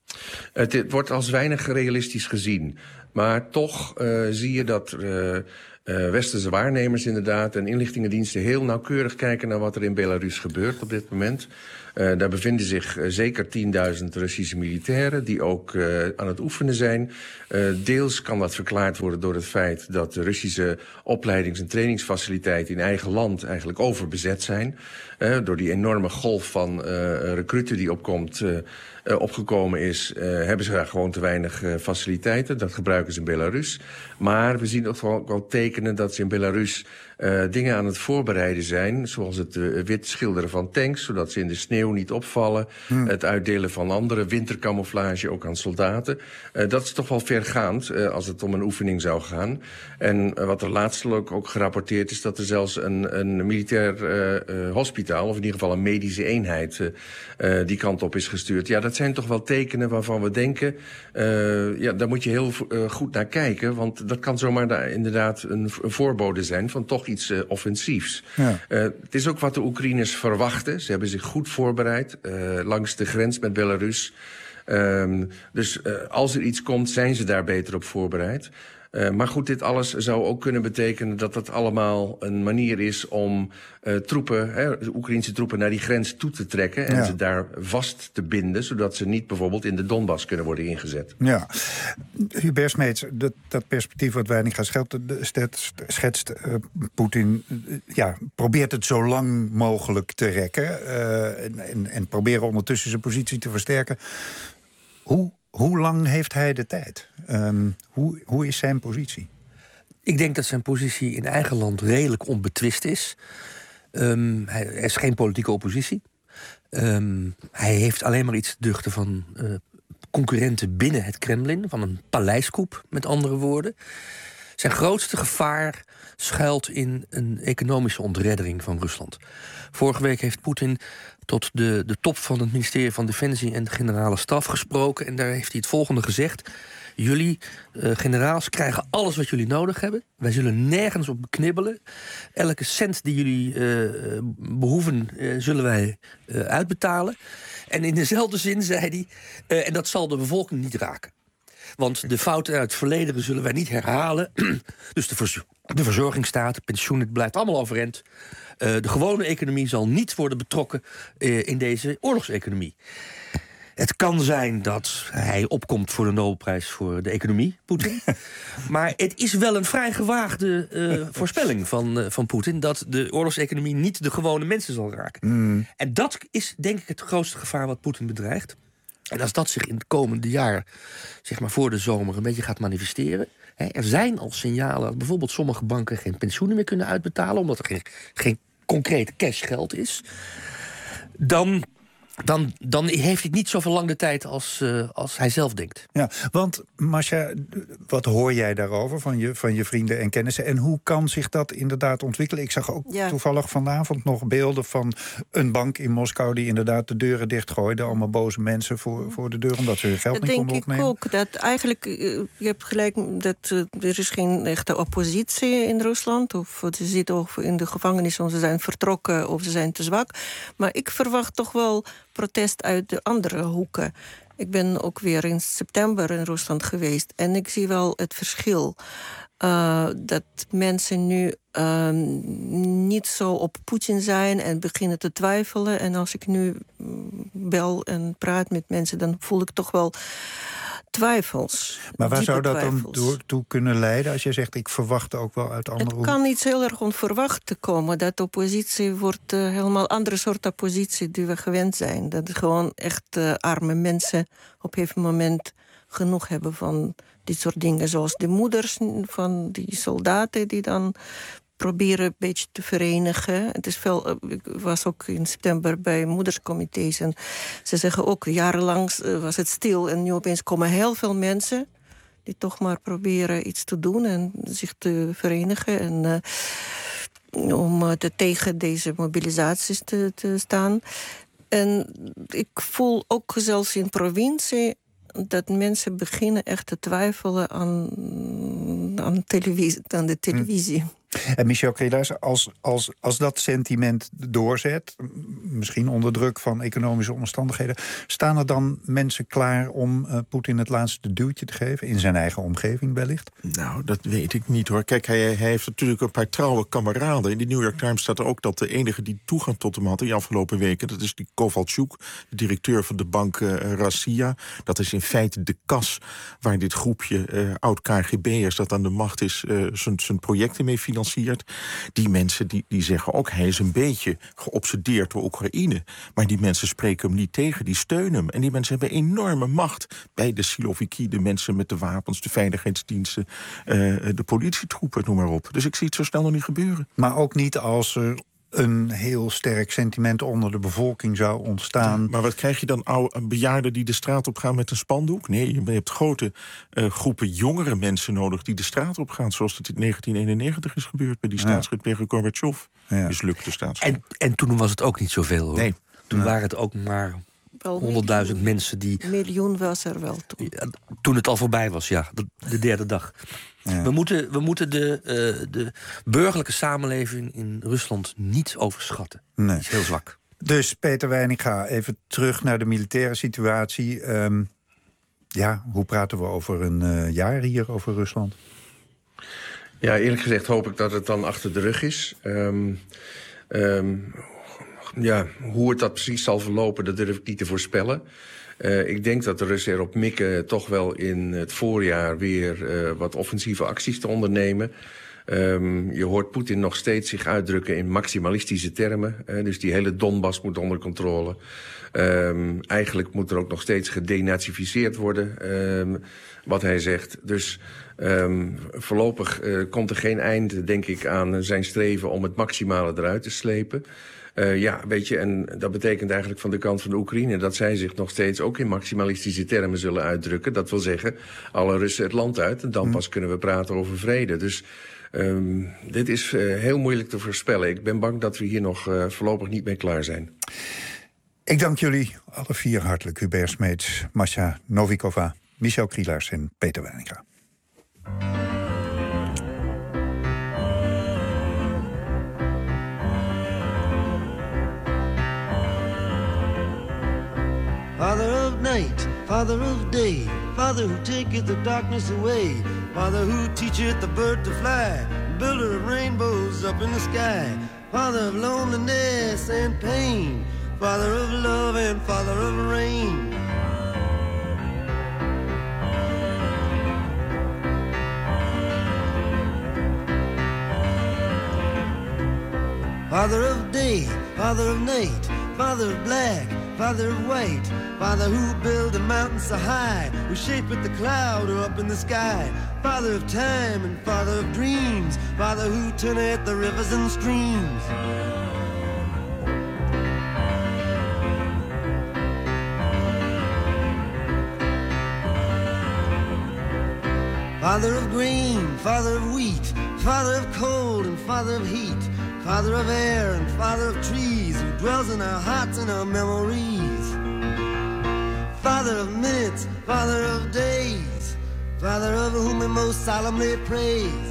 Het wordt als weinig realistisch gezien. Maar toch uh, zie je dat uh, uh, westerse waarnemers inderdaad en inlichtingendiensten heel nauwkeurig kijken naar wat er in Belarus gebeurt op dit moment. Uh, daar bevinden zich uh, zeker tienduizend Russische militairen die ook uh, aan het oefenen zijn. Uh, deels kan dat verklaard worden door het feit dat de Russische opleidings- en trainingsfaciliteiten in eigen land eigenlijk overbezet zijn. Uh, door die enorme golf van uh, recruten die opkomt, uh, uh, opgekomen is, uh, hebben ze daar gewoon te weinig uh, faciliteiten. Dat gebruiken ze in Belarus. Maar we zien ook wel tekenen dat ze in Belarus uh, dingen aan het voorbereiden zijn, zoals het uh, wit schilderen van tanks, zodat ze in de sneeuw niet opvallen. Hmm. Het uitdelen van andere wintercamouflage ook aan soldaten. Uh, dat is toch wel vergaand uh, als het om een oefening zou gaan. En uh, wat er laatstelijk ook gerapporteerd is, dat er zelfs een, een militair uh, uh, hospitaal, of in ieder geval een medische eenheid, uh, uh, die kant op is gestuurd. Ja, dat zijn toch wel tekenen waarvan we denken, uh, ja, daar moet je heel uh, goed naar kijken, want dat kan zomaar daar inderdaad een, een voorbode zijn van toch iets uh, offensiefs. Ja. Uh, het is ook wat de Oekraïners verwachten. Ze hebben zich goed voorbereid uh, langs de grens met Belarus. Um, dus uh, als er iets komt, zijn ze daar beter op voorbereid. Uh, maar goed, dit alles zou ook kunnen betekenen dat dat allemaal een manier is om uh, troepen, hè, de Oekraïnse troepen naar die grens toe te trekken en ja. ze daar vast te binden, zodat ze niet bijvoorbeeld in de Donbass kunnen worden ingezet. Ja, Hubert Smeets, dat, dat perspectief wat Weininga schetst, uh, Poetin uh, ja, probeert het zo lang mogelijk te rekken uh, en, en, en proberen ondertussen zijn positie te versterken. Hoe Hoe lang heeft hij de tijd? Um, hoe, hoe is zijn positie? Ik denk dat zijn positie in eigen land redelijk onbetwist is. Um, hij, er is geen politieke oppositie. Um, hij heeft alleen maar iets te duchten van uh, concurrenten binnen het Kremlin. Van een paleiscoup, met andere woorden. Zijn grootste gevaar schuilt in een economische ontreddering van Rusland. Vorige week heeft Poetin tot de, de top van het ministerie van Defensie en de generale staf gesproken. En daar heeft hij het volgende gezegd. Jullie, uh, generaals, krijgen alles wat jullie nodig hebben. Wij zullen nergens op beknibbelen. Elke cent die jullie uh, behoeven, uh, zullen wij uh, uitbetalen. En in dezelfde zin zei hij, uh, en dat zal de bevolking niet raken. Want de fouten uit het verleden zullen wij niet herhalen. Dus de, verz- de verzorgingsstaat, de pensioen, het blijft allemaal overeind. Uh, de gewone economie zal niet worden betrokken uh, in deze oorlogseconomie. Het kan zijn dat hij opkomt voor de Nobelprijs voor de economie, Poetin. Maar het is wel een vrij gewaagde uh, voorspelling van, uh, van Poetin... dat de oorlogseconomie niet de gewone mensen zal raken. Mm. En dat is denk ik het grootste gevaar wat Poetin bedreigt. En als dat zich in het komende jaar, zeg maar voor de zomer, een beetje gaat manifesteren... Hè, er zijn al signalen dat bijvoorbeeld sommige banken geen pensioenen meer kunnen uitbetalen... omdat er geen, geen concreet cashgeld is... dan... Dan, dan heeft hij niet zoveel lang de tijd als, uh, als hij zelf denkt. Ja, want Masha, wat hoor jij daarover van je, van je vrienden en kennissen? En hoe kan zich dat inderdaad ontwikkelen? Ik zag ook ja. toevallig vanavond nog beelden van een bank in Moskou... die inderdaad de deuren dichtgooide. Allemaal boze mensen voor, voor de deur, omdat ze hun geld dat niet konden opnemen. Dat denk ik ook. Dat eigenlijk, je hebt gelijk, dat uh, er is geen echte oppositie in Rusland. Of ze zitten of in de gevangenis, of ze zijn vertrokken, of ze zijn te zwak. Maar ik verwacht toch wel protest uit de andere hoeken. Ik ben ook weer in september in Rusland geweest en ik zie wel het verschil. Uh, dat mensen nu uh, niet zo op Poetin zijn en beginnen te twijfelen. En als ik nu bel en praat met mensen, dan voel ik toch wel twijfels. Maar waar zou dat twijfels. dan door, toe kunnen leiden? Als je zegt, ik verwacht ook wel uit andere hoeken. Het kan iets heel erg onverwacht komen. Dat oppositie wordt uh, helemaal een andere soort oppositie die we gewend zijn. Dat het gewoon echt uh, arme mensen op een gegeven moment genoeg hebben van dit soort dingen. Zoals de moeders van die soldaten die dan proberen een beetje te verenigen. Het is veel, ik was ook in september bij moederscomité's en ze zeggen ook, jarenlang was het stil en nu opeens komen heel veel mensen die toch maar proberen iets te doen en zich te verenigen en uh, om te, tegen deze mobilisaties te, te staan. En ik voel ook zelfs in provincie dat mensen beginnen echt te twijfelen aan, aan, televisie, aan de televisie. Hm. En Michel Krelas, als, als, als dat sentiment doorzet, misschien onder druk van economische omstandigheden, staan er dan mensen klaar om uh, Poetin het laatste duwtje te geven, in zijn eigen omgeving wellicht? Nou, dat weet ik niet hoor. Kijk, hij, hij heeft natuurlijk een paar trouwe kameraden. In de New York Times staat er ook dat de enige die toegang tot hem had in de afgelopen weken, dat is die Kovalchuk, de directeur van de bank uh, Rassia. Dat is in feite de kas waar dit groepje uh, oud-K G B'ers dat aan de macht is, uh, zijn projecten mee financiert. Die mensen die, die zeggen ook, hij is een beetje geobsedeerd door Oekraïne. Maar die mensen spreken hem niet tegen, die steunen hem. En die mensen hebben enorme macht bij de Siloviki, de mensen met de wapens, de veiligheidsdiensten, uh, de politietroepen, noem maar op. Dus ik zie het zo snel nog niet gebeuren. Maar ook niet als er een heel sterk sentiment onder de bevolking zou ontstaan. Maar wat krijg je dan, oude bejaarden die de straat op gaan met een spandoek? Nee, je hebt grote uh, groepen jongere mensen nodig die de straat op gaan, zoals het in negentien eenennegentig is gebeurd bij die staatsgreep tegen Gorbachev. Ja. Mislukte staatsgreep. En, en toen was het ook niet zoveel, hoor. Nee. Toen ja. waren het ook maar honderdduizend mensen die... Een miljoen was er wel toen. Ja, toen het al voorbij was, ja. De, de derde dag. Ja. We moeten, we moeten de, uh, de burgerlijke samenleving in Rusland niet overschatten. Nee. Die is heel zwak. Dus Peter Weininga, even terug naar de militaire situatie. Um, ja, hoe praten we over een uh, jaar hier over Rusland? Ja, eerlijk gezegd hoop ik dat het dan achter de rug is. Um, um, ja, hoe het dat precies zal verlopen, dat durf ik niet te voorspellen. Uh, ik denk dat de Russen erop mikken toch wel in het voorjaar weer uh, wat offensieve acties te ondernemen. Um, je hoort Poetin nog steeds zich uitdrukken in maximalistische termen. Uh, dus die hele Donbass moet onder controle. Um, eigenlijk moet er ook nog steeds gedenazificeerd worden, um, wat hij zegt. Dus um, voorlopig uh, komt er geen eind, denk ik, aan zijn streven om het maximale eruit te slepen. Uh, ja, weet je, en dat betekent eigenlijk van de kant van de Oekraïne dat zij zich nog steeds ook in maximalistische termen zullen uitdrukken. Dat wil zeggen, alle Russen het land uit en dan pas kunnen we praten over vrede. Dus um, dit is uh, heel moeilijk te voorspellen. Ik ben bang dat we hier nog uh, voorlopig niet mee klaar zijn. Ik dank jullie alle vier hartelijk. Hubert Smeets, Masha Novikova, Michel Krielaars en Peter Weininga. Father of night, Father of day, Father who taketh the darkness away, Father who teacheth the bird to fly, builder of rainbows up in the sky, Father of loneliness and pain, Father of love and Father of rain. Father of day, Father of night, Father of black, Father of white, Father who built the mountains so high, who shaped the cloud or up in the sky, Father of time and Father of dreams, Father who turneth the rivers and streams. Father of grain, Father of wheat, Father of cold and Father of heat, Father of air and Father of trees, who dwells in our hearts and our memories. Father of minutes, Father of days, Father of whom we most solemnly praise.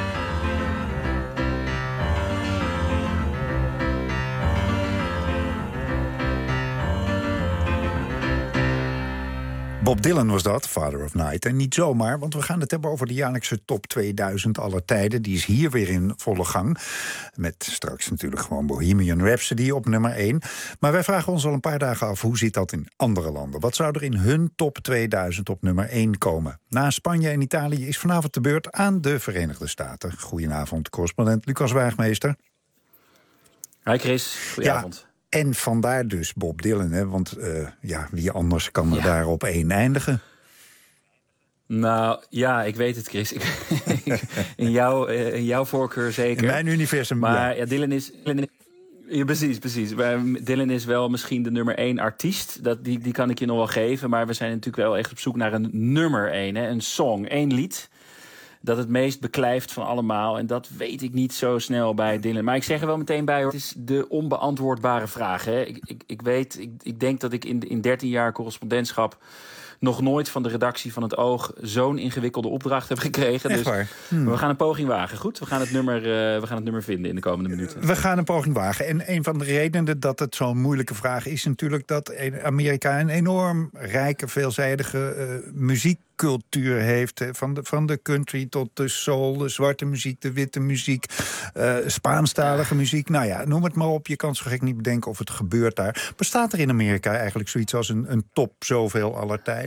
Bob Dylan was dat, Father of Night. En niet zomaar, want we gaan het hebben over de jaarlijkse top tweeduizend aller tijden. Die is hier weer in volle gang. Met straks natuurlijk gewoon Bohemian Rhapsody op nummer één. Maar wij vragen ons al een paar dagen af, hoe zit dat in andere landen? Wat zou er in hun top tweeduizend op nummer één komen? Na Spanje en Italië is vanavond de beurt aan de Verenigde Staten. Goedenavond, correspondent Lucas Waagmeester. Hi Chris, goedenavond. Ja. En vandaar dus Bob Dylan, hè? Want uh, ja, wie anders kan er ja. daar op één eindigen? Nou, ja, ik weet het, Chris. in, jouw, uh, in jouw voorkeur zeker. In mijn universum, maar ja. ja, Dylan is... Dylan is ja, precies, precies. Dylan is wel misschien de nummer één artiest. Dat, die, die kan ik je nog wel geven. Maar we zijn natuurlijk wel echt op zoek naar een nummer één. Hè? Een song, één lied dat het meest beklijft van allemaal. En dat weet ik niet zo snel bij Dylan. Maar ik zeg er wel meteen bij, hoor. Het is de onbeantwoordbare vraag. Hè? Ik, ik, ik weet, ik, ik denk dat ik in, in dertien jaar correspondentschap nog nooit van de redactie van Het Oog zo'n ingewikkelde opdracht heb gekregen. Echt dus waar? Hmm. We gaan een poging wagen. Goed, we gaan, het nummer, uh, we gaan het nummer vinden in de komende minuten. We gaan een poging wagen. En een van de redenen dat het zo'n moeilijke vraag is natuurlijk dat Amerika een enorm rijke, veelzijdige uh, muziekcultuur heeft. Hè. Van, de, van de country tot de soul, de zwarte muziek, de witte muziek, uh, Spaanstalige muziek. Nou ja, noem het maar op. Je kan zo gek niet bedenken of het gebeurt daar. Bestaat er in Amerika eigenlijk zoiets als een, een top zoveel aller tijden?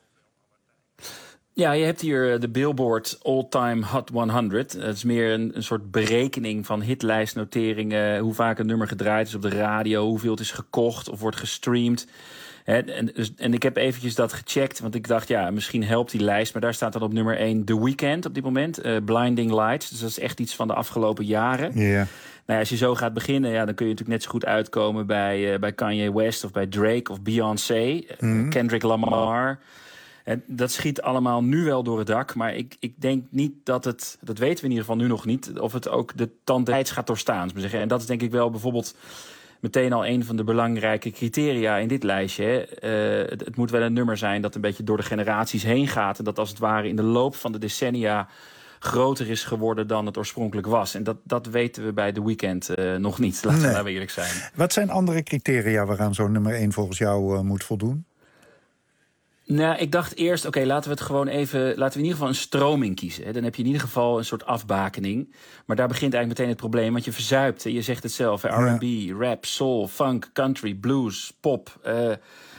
Ja, je hebt hier de Billboard All-Time Hot honderd. Dat is meer een, een soort berekening van hitlijstnoteringen, hoe vaak een nummer gedraaid is op de radio, hoeveel het is gekocht of wordt gestreamd. He, en, dus, en ik heb eventjes dat gecheckt, want ik dacht, ja, misschien helpt die lijst. Maar daar staat dan op nummer één The Weeknd op dit moment, uh, Blinding Lights. Dus dat is echt iets van de afgelopen jaren. Ja. Yeah. Nou ja, als je zo gaat beginnen, ja, dan kun je natuurlijk net zo goed uitkomen bij, uh, bij Kanye West of bij Drake of Beyoncé, mm-hmm. Kendrick Lamar. En dat schiet allemaal nu wel door het dak. Maar ik, ik denk niet dat het, dat weten we in ieder geval nu nog niet, of het ook de tand des tijds gaat doorstaan. En dat is denk ik wel bijvoorbeeld meteen al een van de belangrijke criteria in dit lijstje. Uh, het, het moet wel een nummer zijn dat een beetje door de generaties heen gaat. En dat als het ware in de loop van de decennia groter is geworden dan het oorspronkelijk was. En dat, dat weten we bij The Weeknd uh, nog niet, laten nee. we nou eerlijk zijn. Wat zijn andere criteria waaraan zo'n nummer één volgens jou uh, moet voldoen? Nou, ik dacht eerst, oké, okay, laten we het gewoon even, laten we in ieder geval een stroming kiezen. Hè. Dan heb je in ieder geval een soort afbakening. Maar daar begint eigenlijk meteen het probleem, want je verzuipt. Hè. Je zegt het zelf, hè, R en B, rap, soul, funk, country, blues, pop. Uh,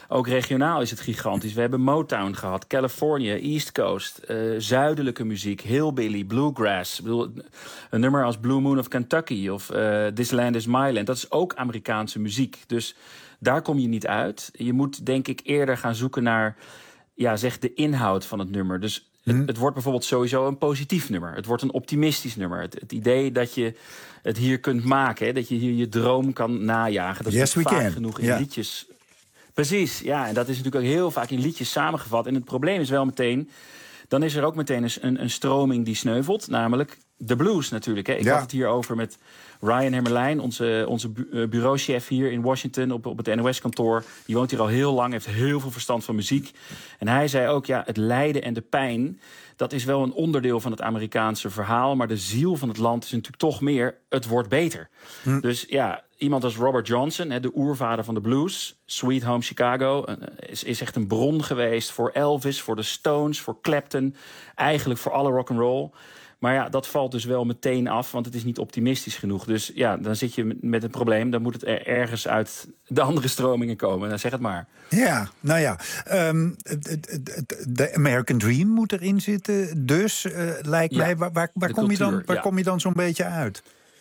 Ook regionaal is het gigantisch. We hebben Motown gehad, Californië, East Coast, uh, zuidelijke muziek, hillbilly, bluegrass. Ik bedoel, een nummer als Blue Moon of Kentucky of uh, This Land Is My Land. Dat is ook Amerikaanse muziek. Dus daar kom je niet uit. Je moet denk ik eerder gaan zoeken naar, ja, zeg de inhoud van het nummer. Dus het, het wordt bijvoorbeeld sowieso een positief nummer. Het wordt een optimistisch nummer. Het, het idee dat je het hier kunt maken, hè, dat je hier je droom kan najagen. Dat is yes, we vaak can. genoeg in ja. liedjes. Precies, ja, en dat is natuurlijk ook heel vaak in liedjes samengevat. En het probleem is wel meteen, dan is er ook meteen een, een stroming die sneuvelt, namelijk de blues natuurlijk. Hè. Ik ja. had het hier over met Ryan Hermelijn, onze, onze bu- bureauchef hier in Washington op, op het N O S-kantoor. Die woont hier al heel lang, heeft heel veel verstand van muziek. En hij zei ook, ja, het lijden en de pijn, dat is wel een onderdeel van het Amerikaanse verhaal, maar de ziel van het land is natuurlijk toch meer, het wordt beter. Hm. Dus ja, iemand als Robert Johnson, de oervader van de blues, Sweet Home Chicago, is, is echt een bron geweest voor Elvis, voor de Stones, voor Clapton, eigenlijk voor alle rock'n'roll. Maar ja, dat valt dus wel meteen af, want het is niet optimistisch genoeg. Dus ja, dan zit je met een probleem. Dan moet het er ergens uit de andere stromingen komen. Dan zeg het maar. Ja, nou ja. Um, de American Dream moet erin zitten. Dus, uh, lijkt ja, mij, waar, waar, waar, kom, cultuur, je dan, waar ja. kom je dan zo'n beetje uit?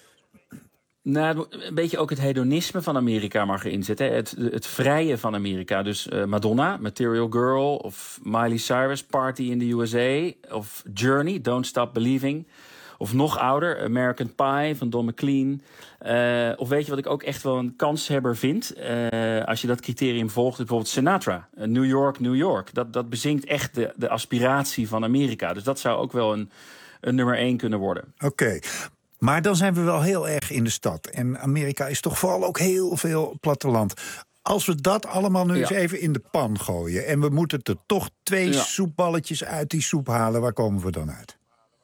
Nou, een beetje ook het hedonisme van Amerika mag erin zitten. Het, het vrije van Amerika. Dus uh, Madonna, Material Girl, of Miley Cyrus, Party in the U S A, of Journey, Don't Stop Believing. Of nog ouder, American Pie van Don McLean. Uh, of weet je wat ik ook echt wel een kanshebber vind? Uh, als je dat criterium volgt, bijvoorbeeld Sinatra. Uh, New York, New York. Dat, dat bezinkt echt de, de aspiratie van Amerika. Dus dat zou ook wel een, een nummer één kunnen worden. Oké. Okay. Maar dan zijn we wel heel erg in de stad. En Amerika is toch vooral ook heel veel platteland. Als we dat allemaal nu ja. eens even in de pan gooien, en we moeten er toch twee ja. soepballetjes uit die soep halen, waar komen we dan uit?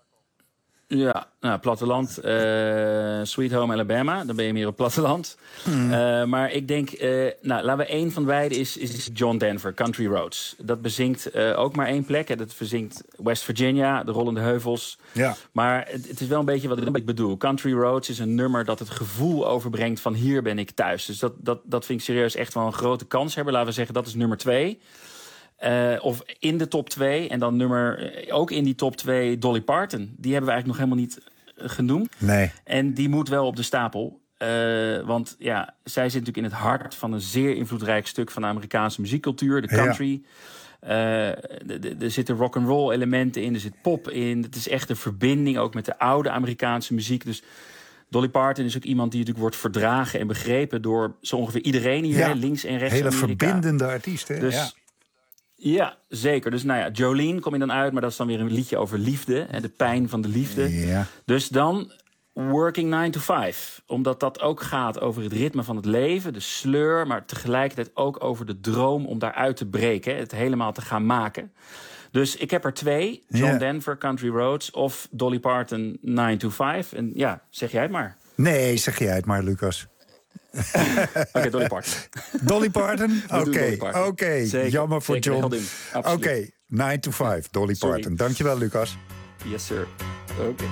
Ja, nou, platteland, uh, Sweet Home Alabama, dan ben je meer op platteland. Mm. Uh, maar ik denk, uh, nou, laten we één van beide is, is John Denver, Country Roads. Dat bezinkt uh, ook maar één plek. Hè. Dat bezinkt West Virginia, de rollende heuvels. Ja. Maar het, het is wel een beetje wat ik bedoel. Country Roads is een nummer dat het gevoel overbrengt van hier ben ik thuis. Dus dat, dat, dat vind ik serieus echt wel een grote kans hebben. Laten we zeggen, dat is nummer twee. Uh, of in de top twee. En dan nummer, ook in die top twee, Dolly Parton. Die hebben we eigenlijk nog helemaal niet uh, genoemd. Nee. En die moet wel op de stapel. Uh, want ja, zij zit natuurlijk in het hart van een zeer invloedrijk stuk van de Amerikaanse muziekcultuur, de country. Ja. Uh, er zitten rock'n'roll elementen in, er zit pop in. Het is echt een verbinding ook met de oude Amerikaanse muziek. Dus Dolly Parton is ook iemand die natuurlijk wordt verdragen en begrepen door zo ongeveer iedereen hier, ja. links en rechts. Hele Amerika. verbindende artiest, hè? Dus, ja. Ja, zeker. Dus nou ja, Jolene kom je dan uit, maar dat is dan weer een liedje over liefde. Hè, de pijn van de liefde. Ja. Dus dan Working nine to five. Omdat dat ook gaat over het ritme van het leven, de sleur, maar tegelijkertijd ook over de droom om daaruit te breken. Hè, het helemaal te gaan maken. Dus ik heb er twee. John yeah. Denver, Country Roads, of Dolly Parton, nine to five. En ja, zeg jij het maar. Nee, zeg jij het maar, Lucas. Oké, okay, Dolly Parton. Dolly Parton? Oké, oké. Okay. Jammer voor zeker, John. Oké, okay. nine to five, Dolly Sorry. Parton. Dankjewel, Lucas. Yes, sir. Oké. Okay.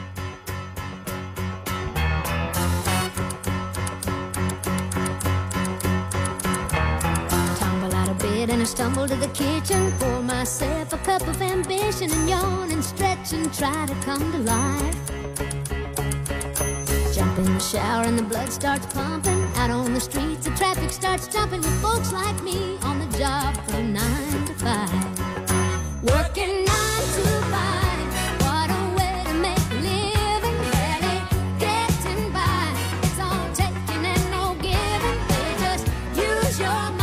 And I stumble to the kitchen, pour myself a cup of ambition, and yawn and stretch and try to come to life. Jump in the shower and the blood starts pumping. Out on the streets the traffic starts jumping with folks like me on the job from nine to five. Working nine to five, what a way to make a living. Barely getting by, it's all taking and no giving. They just use your mind.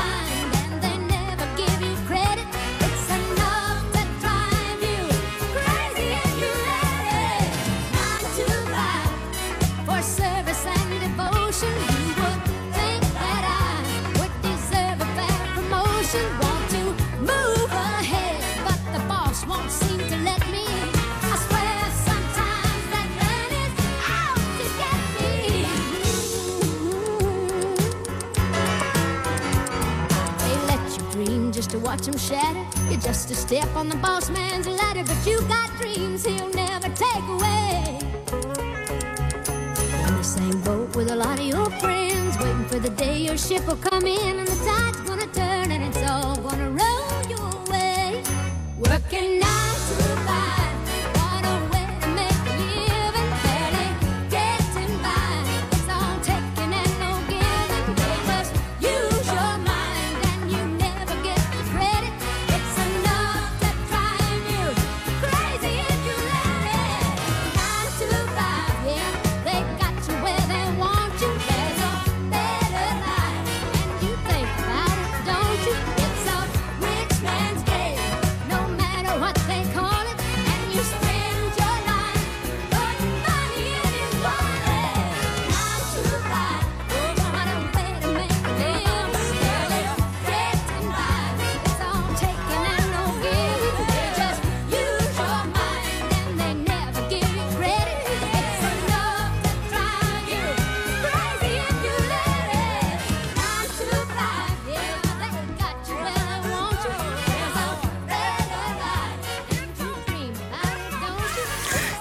Want to move ahead, but the boss won't seem to let me. I swear sometimes that man is out to get me. They let you dream just to watch him shatter. You're just a step on the boss man's ladder, but you got dreams he'll never take away. In the same boat with a lot of your friends, waiting for the day your ship will come in and the tide's gonna turn and it's all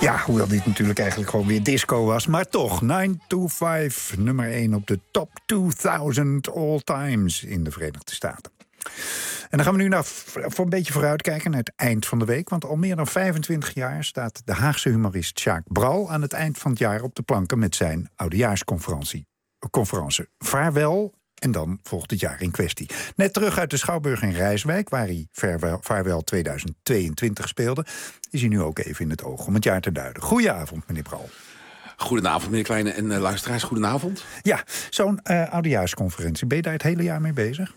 Ja, hoewel dit natuurlijk eigenlijk gewoon weer disco was. Maar toch, nine to five, nummer één op de top tweeduizend all times in de Verenigde Staten. En dan gaan we nu naar, voor een beetje vooruitkijken naar het eind van de week. Want al meer dan vijfentwintig jaar staat de Haagse humorist Sjaak Bral aan het eind van het jaar op de planken met zijn oudejaarsconferentie. Conferentie. Vaarwel. En dan volgt het jaar in kwestie. Net terug uit de Schouwburg in Rijswijk, waar hij Vaarwel, Vaarwel tweeduizend tweeëntwintig speelde, is hij nu ook even in het oog om het jaar te duiden. Goedenavond, meneer Bral. Goedenavond, meneer Kleine en uh, luisteraars, goedenavond. Ja, zo'n uh, oudejaarsconferentie, ben je daar het hele jaar mee bezig?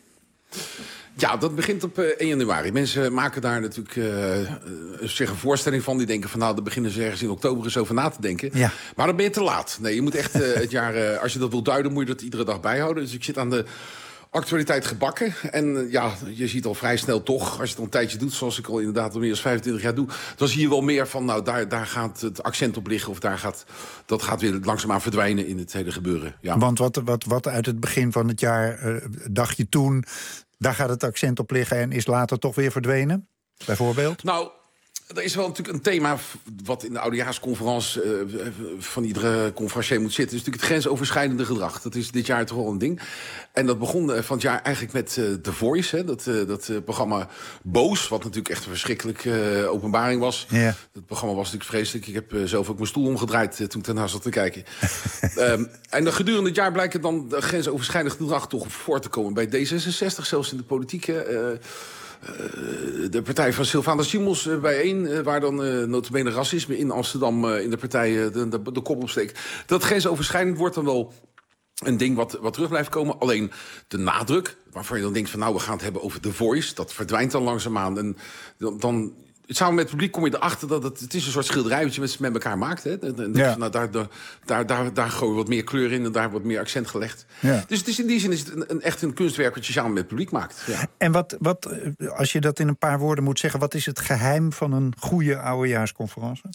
Ja, dat begint op uh, één januari. Mensen maken daar natuurlijk uh, zich een voorstelling van. Die denken van nou, dan beginnen ze ergens in oktober eens over na te denken. Ja. Maar dan ben je te laat. Nee, je moet echt uh, het jaar, uh, als je dat wilt duiden, moet je dat iedere dag bijhouden. Dus ik zit aan de actualiteit gebakken. En uh, ja, je ziet al vrij snel toch, als je het al een tijdje doet, zoals ik al inderdaad al meer dan vijfentwintig jaar doe, dan zie je wel meer van, nou, daar, daar gaat het accent op liggen. Of daar gaat, dat gaat weer langzaamaan verdwijnen in het hele gebeuren. Ja. Want wat, wat, wat uit het begin van het jaar uh, dacht je toen, daar gaat het accent op liggen en is later toch weer verdwenen, bijvoorbeeld? Nou, er is wel natuurlijk een thema wat in de oudejaarsconferentie uh, van iedere conferencier moet zitten. Dat is natuurlijk het grensoverschrijdende gedrag. Dat is dit jaar toch wel een ding. En dat begon uh, van het jaar eigenlijk met uh, The Voice. Hè, dat uh, dat uh, programma Boos, wat natuurlijk echt een verschrikkelijke uh, openbaring was. Yeah. Dat programma was natuurlijk vreselijk. Ik heb uh, zelf ook mijn stoel omgedraaid uh, toen ik daarna zat te kijken. um, en dan gedurende het jaar blijkt het dan de grensoverschrijdende gedrag toch voor te komen. Bij D zesenzestig, zelfs in de politiek. Uh, Uh, de partij van Sylvana Simons uh, bijeen, uh, waar dan uh, nota bene racisme in Amsterdam uh, in de partij uh, de, de, de kop opsteekt. Dat grensoverschrijdend wordt dan wel een ding wat, wat terug blijft komen. Alleen de nadruk, waarvan je dan denkt van nou, we gaan het hebben over The Voice, dat verdwijnt dan langzaamaan. En dan, dan samen met het publiek kom je erachter dat het, het is een soort schilderij wat je met, met elkaar maakt. Hè? En, ja. nou, daar, daar, daar, daar, daar gooi je wat meer kleur in en daar wordt meer accent gelegd. Ja. Dus het is in die zin is het een, een, echt een kunstwerk wat je samen met het publiek maakt. Ja. En wat, wat, als je dat in een paar woorden moet zeggen, wat is het geheim van een goede oudejaarsconferentie?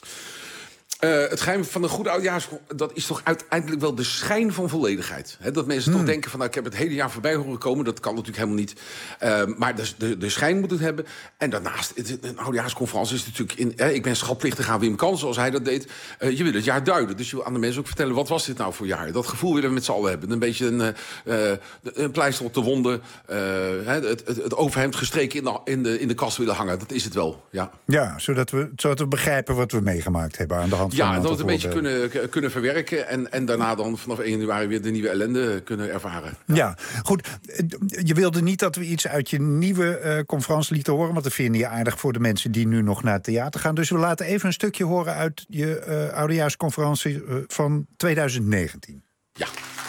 Uh, het geheim van een goede oudejaars, dat is toch uiteindelijk wel de schijn van volledigheid. He, dat mensen hmm. toch denken van, nou, ik heb het hele jaar voorbij horen komen. Dat kan natuurlijk helemaal niet. Uh, maar de, de, de schijn moet het hebben. En daarnaast, het, een oudejaarsconferentie is natuurlijk in, hè, ik ben schatplichtig aan Wim Kan, zoals hij dat deed. Uh, je wil het jaar duiden. Dus je wil aan de mensen ook vertellen, wat was dit nou voor jaar? Dat gevoel willen we met z'n allen hebben. Een beetje een, uh, een pleister op de wonden. Uh, het, het, het overhemd gestreken in de, in, de, in de kast willen hangen. Dat is het wel, ja. Ja, zodat we, zodat we begrijpen wat we meegemaakt hebben aan de hand. Ja, en dat we het een beetje kunnen, kunnen verwerken. En, en daarna dan vanaf één januari weer de nieuwe ellende kunnen ervaren. Ja, ja, goed. Je wilde niet dat we iets uit je nieuwe uh, conferentie lieten horen, want dat vind je aardig voor de mensen die nu nog naar het theater gaan. Dus we laten even een stukje horen uit je uh, oudejaarsconferentie uh, van twintig negentien. Ja.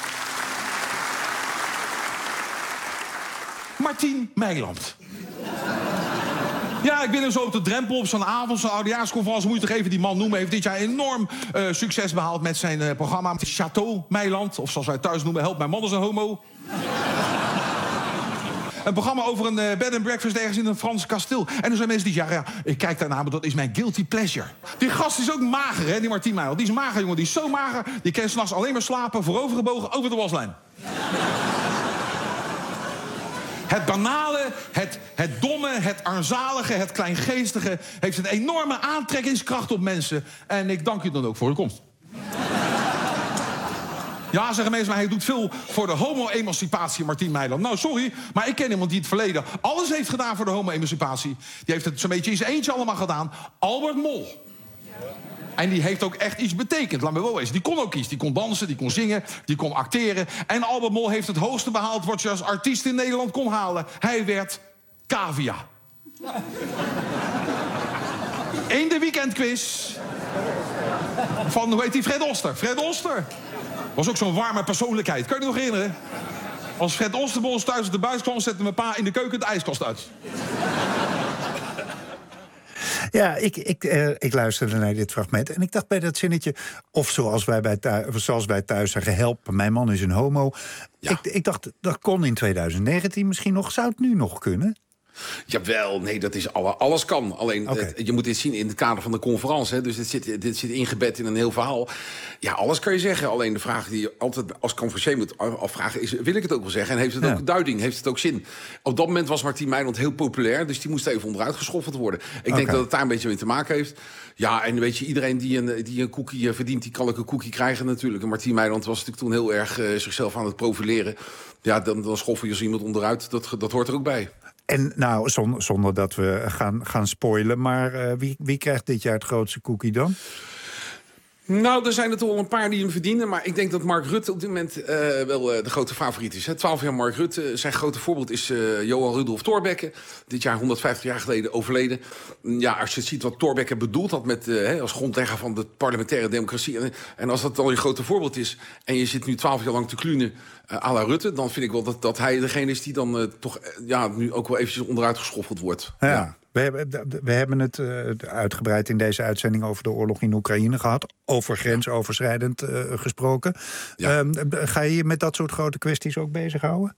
Martien Meiland. Ja, ik ben er zo op de drempel op zo'n avond, zo'n oudejaarsconferentie. Moet je toch even die man noemen. Heeft dit jaar enorm uh, succes behaald met zijn uh, programma Chateau Meiland. Of zoals wij thuis noemen, Help mijn man is een homo. Een programma over een uh, bed and breakfast ergens in een Frans kasteel. En er zijn mensen die zeggen, ja, ik kijk daarna, maar dat is mijn guilty pleasure. Die gast is ook mager, hè, die Martien Meiland. Die is mager, jongen. Die is zo mager, die kan 's nachts alleen maar slapen, voorovergebogen, over de waslijn. Het banale, het, het domme, het armzalige, het kleingeestige heeft een enorme aantrekkingskracht op mensen. En ik dank u dan ook voor uw komst. Ja, zeggen mensen, maar hij doet veel voor de homo-emancipatie, Martien Meiland. Nou, sorry, maar ik ken iemand die het verleden alles heeft gedaan voor de homo-emancipatie. Die heeft het zo'n beetje in zijn eentje allemaal gedaan. Albert Mol. En die heeft ook echt iets betekend, laat me wel wezen. Die kon ook iets. Die kon dansen, die kon zingen, die kon acteren. En Albert Mol heeft het hoogste behaald wat je als artiest in Nederland kon halen. Hij werd cavia. In de weekendquiz van, hoe heet die, Fred Oster. Fred Oster was ook zo'n warme persoonlijkheid. Kan je je nog herinneren? Als Fred Oster bij ons thuis op de buis kwam, zette mijn pa in de keuken de ijskast uit. Ja, ik, ik, uh, ik luisterde naar dit fragment en ik dacht bij dat zinnetje, of zoals wij, bij thuis, zoals wij thuis zeggen, help, mijn man is een homo. Ja. Ik, ik dacht, dat kon in twintig negentien misschien nog. Zou het nu nog kunnen? Jawel, nee, dat is alle, alles kan. Alleen, Okay. het, je moet dit zien in het kader van de conferentie. Hè, dus dit zit, dit zit ingebed in een heel verhaal. Ja, alles kan je zeggen. Alleen de vraag die je altijd als conferencier moet afvragen is... wil ik het ook wel zeggen? En heeft het Ja. ook duiding? Heeft het ook zin? Op dat moment was Martien Meiland heel populair... dus die moest even onderuit geschoffeld worden. Ik denk Oké. dat het daar een beetje mee te maken heeft. Ja, en weet je, iedereen die een, die een cookie uh, verdient... die kan ook een cookie krijgen natuurlijk. En Martien Meiland was natuurlijk toen heel erg uh, zichzelf aan het profileren. Ja, dan, dan schoffel je zo iemand onderuit. Dat, dat hoort er ook bij. En nou, zonder, zonder dat we gaan, gaan spoilen... maar uh, wie, wie krijgt dit jaar het grootste cookie dan? Nou, er zijn er toch wel een paar die hem verdienen. Maar ik denk dat Mark Rutte op dit moment uh, wel uh, de grote favoriet is. twaalf jaar Mark Rutte. Zijn grote voorbeeld is uh, Johan Rudolf Thorbecke. Dit jaar honderdvijftig jaar geleden overleden. Ja, als je ziet wat Thorbecke bedoeld had met, uh, hè, als grondlegger van de parlementaire democratie. En, en als dat dan je grote voorbeeld is... en je zit nu twaalf jaar lang te klunen uh, à la Rutte... dan vind ik wel dat, dat hij degene is die dan uh, toch uh, ja, nu ook wel eventjes onderuit geschoffeld wordt. Ja. Ja. We hebben, we hebben het uh, uitgebreid in deze uitzending over de oorlog in Oekraïne gehad. Over grensoverschrijdend uh, gesproken. Ja. Um, ga je je met dat soort grote kwesties ook bezighouden?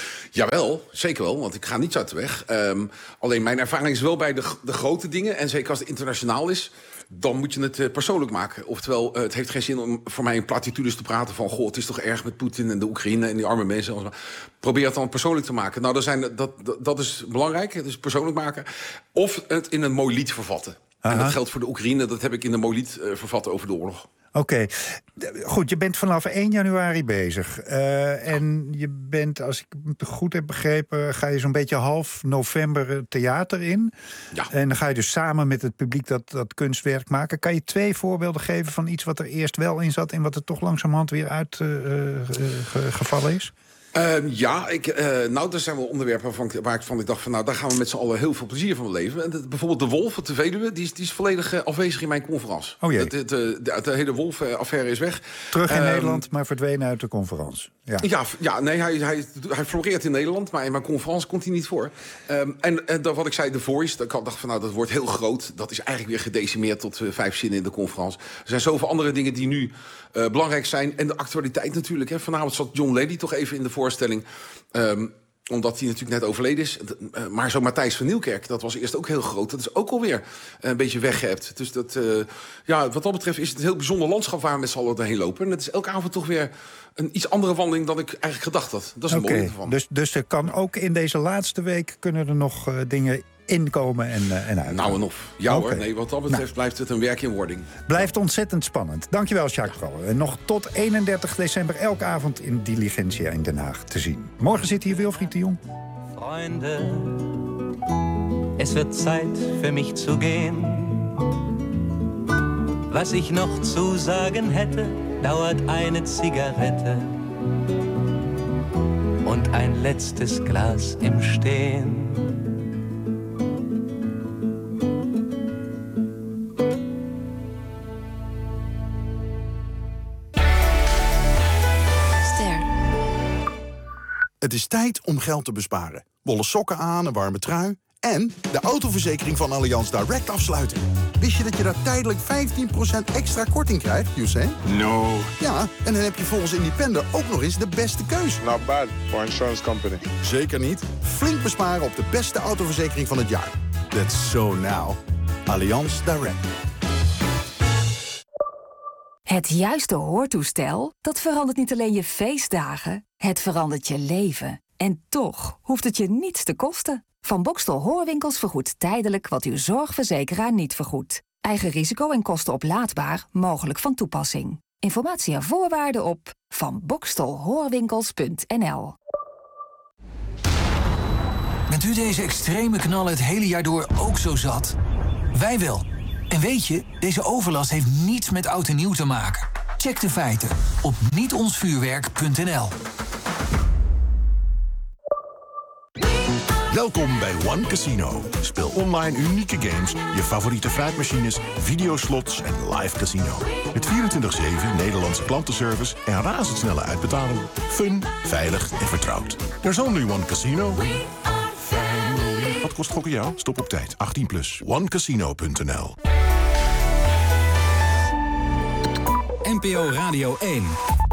Jawel, zeker wel, want ik ga niet uit de weg. Um, alleen mijn ervaring is wel bij de, de grote dingen... en zeker als het internationaal is... dan moet je het uh, persoonlijk maken. Oftewel, uh, het heeft geen zin om voor mij in platitudes te praten... van, goh, het is toch erg met Poetin en de Oekraïne... en die arme mensen. Probeer het dan persoonlijk te maken. Nou, dat, zijn, dat, dat, dat is belangrijk, het is persoonlijk maken. Of het in een mooi lied vervatten. Aha. En dat geldt voor de Oekraïne, dat heb ik in een mooi lied uh, vervat over de oorlog. Oké, okay. Goed, je bent vanaf één januari bezig. Uh, en je bent, als ik het goed heb begrepen... ga je zo'n beetje half november theater in. Ja. En dan ga je dus samen met het publiek dat, dat kunstwerk maken. Kan je twee voorbeelden geven van iets wat er eerst wel in zat... en wat er toch langzamerhand weer uitgevallen uh, uh, is? Uh, ja, ik, uh, nou, er zijn wel onderwerpen waarvan, waar ik van ik dacht van, nou, daar gaan we met z'n allen heel veel plezier van beleven. En de, bijvoorbeeld de Wolf, de Veluwe, die is, die is volledig uh, afwezig in mijn conferentie. Oh jee. De, de, de, de hele Wolf-affaire is weg. Terug in um, Nederland, maar verdwenen uit de conferentie. Ja, ja, ja nee, hij, hij, hij floreert in Nederland, maar in mijn conferentie komt hij niet voor. Um, en en dat, wat ik zei, The Voice, ik dacht van, nou, dat wordt heel groot. Dat is eigenlijk weer gedecimeerd tot uh, vijf zinnen in de conferentie. Er zijn zoveel andere dingen die nu uh, belangrijk zijn. En de actualiteit natuurlijk. Hè. Vanavond zat John Lady toch even in de voorstelling. Um, omdat hij natuurlijk net overleden is. Uh, maar zo Matthijs van Nieuwkerk, dat was eerst ook heel groot. Dat is ook alweer een beetje weggehebt. Dus dat, uh, ja, wat dat betreft is het een heel bijzonder landschap... waar we met z'n allen doorheen lopen. En het is elke avond toch weer een iets andere wandeling... dan ik eigenlijk gedacht had. Dat is een okay. mooie ervan. Dus, dus er kan ook in deze laatste week... kunnen er nog uh, dingen inkomen en, uh, en uit. Nou en of. Ja okay. hoor, nee, wat dat betreft nou. blijft het een werk in wording. Blijft ontzettend spannend. Dankjewel, Jacques Brouwer. En nog tot eenendertig december elke avond in Diligentia in Den Haag te zien. Morgen zit hier Wilfried de Jong. Freunde, es wird Zeit für mich zu gehen. Was ich noch zu sagen hätte, dauert eine Zigarette und ein letztes Glas im Stehen. Het is tijd om geld te besparen. Wollen sokken aan, een warme trui... en de autoverzekering van Allianz Direct afsluiten. Wist je dat je daar tijdelijk vijftien procent extra korting krijgt, Hussein? No. Ja, en dan heb je volgens Independer ook nog eens de beste keus. Not bad for insurance company. Zeker niet. Flink besparen op de beste autoverzekering van het jaar. That's so now. Allianz Direct. Het juiste hoortoestel, dat verandert niet alleen je feestdagen, het verandert je leven. En toch hoeft het je niets te kosten. Van Boxtel Hoorwinkels vergoedt tijdelijk wat uw zorgverzekeraar niet vergoedt. Eigen risico en kosten oplaadbaar, mogelijk van toepassing. Informatie en voorwaarden op van boxtel hoorwinkels punt n l. Bent u deze extreme knallen het hele jaar door ook zo zat? Wij wel. En weet je, deze overlast heeft niets met oud en nieuw te maken. Check de feiten op niet ons vuurwerk punt n l. Welkom bij One Casino. Speel online unieke games, je favoriete fruitmachines, videoslots en live casino. Met vierentwintig zeven Nederlandse klantenservice en razendsnelle uitbetaling. Fun, veilig en vertrouwd. There's only one casino. Wat kost gokken jou? Stop op tijd. achttien plus. one casino punt n l. N P O Radio één.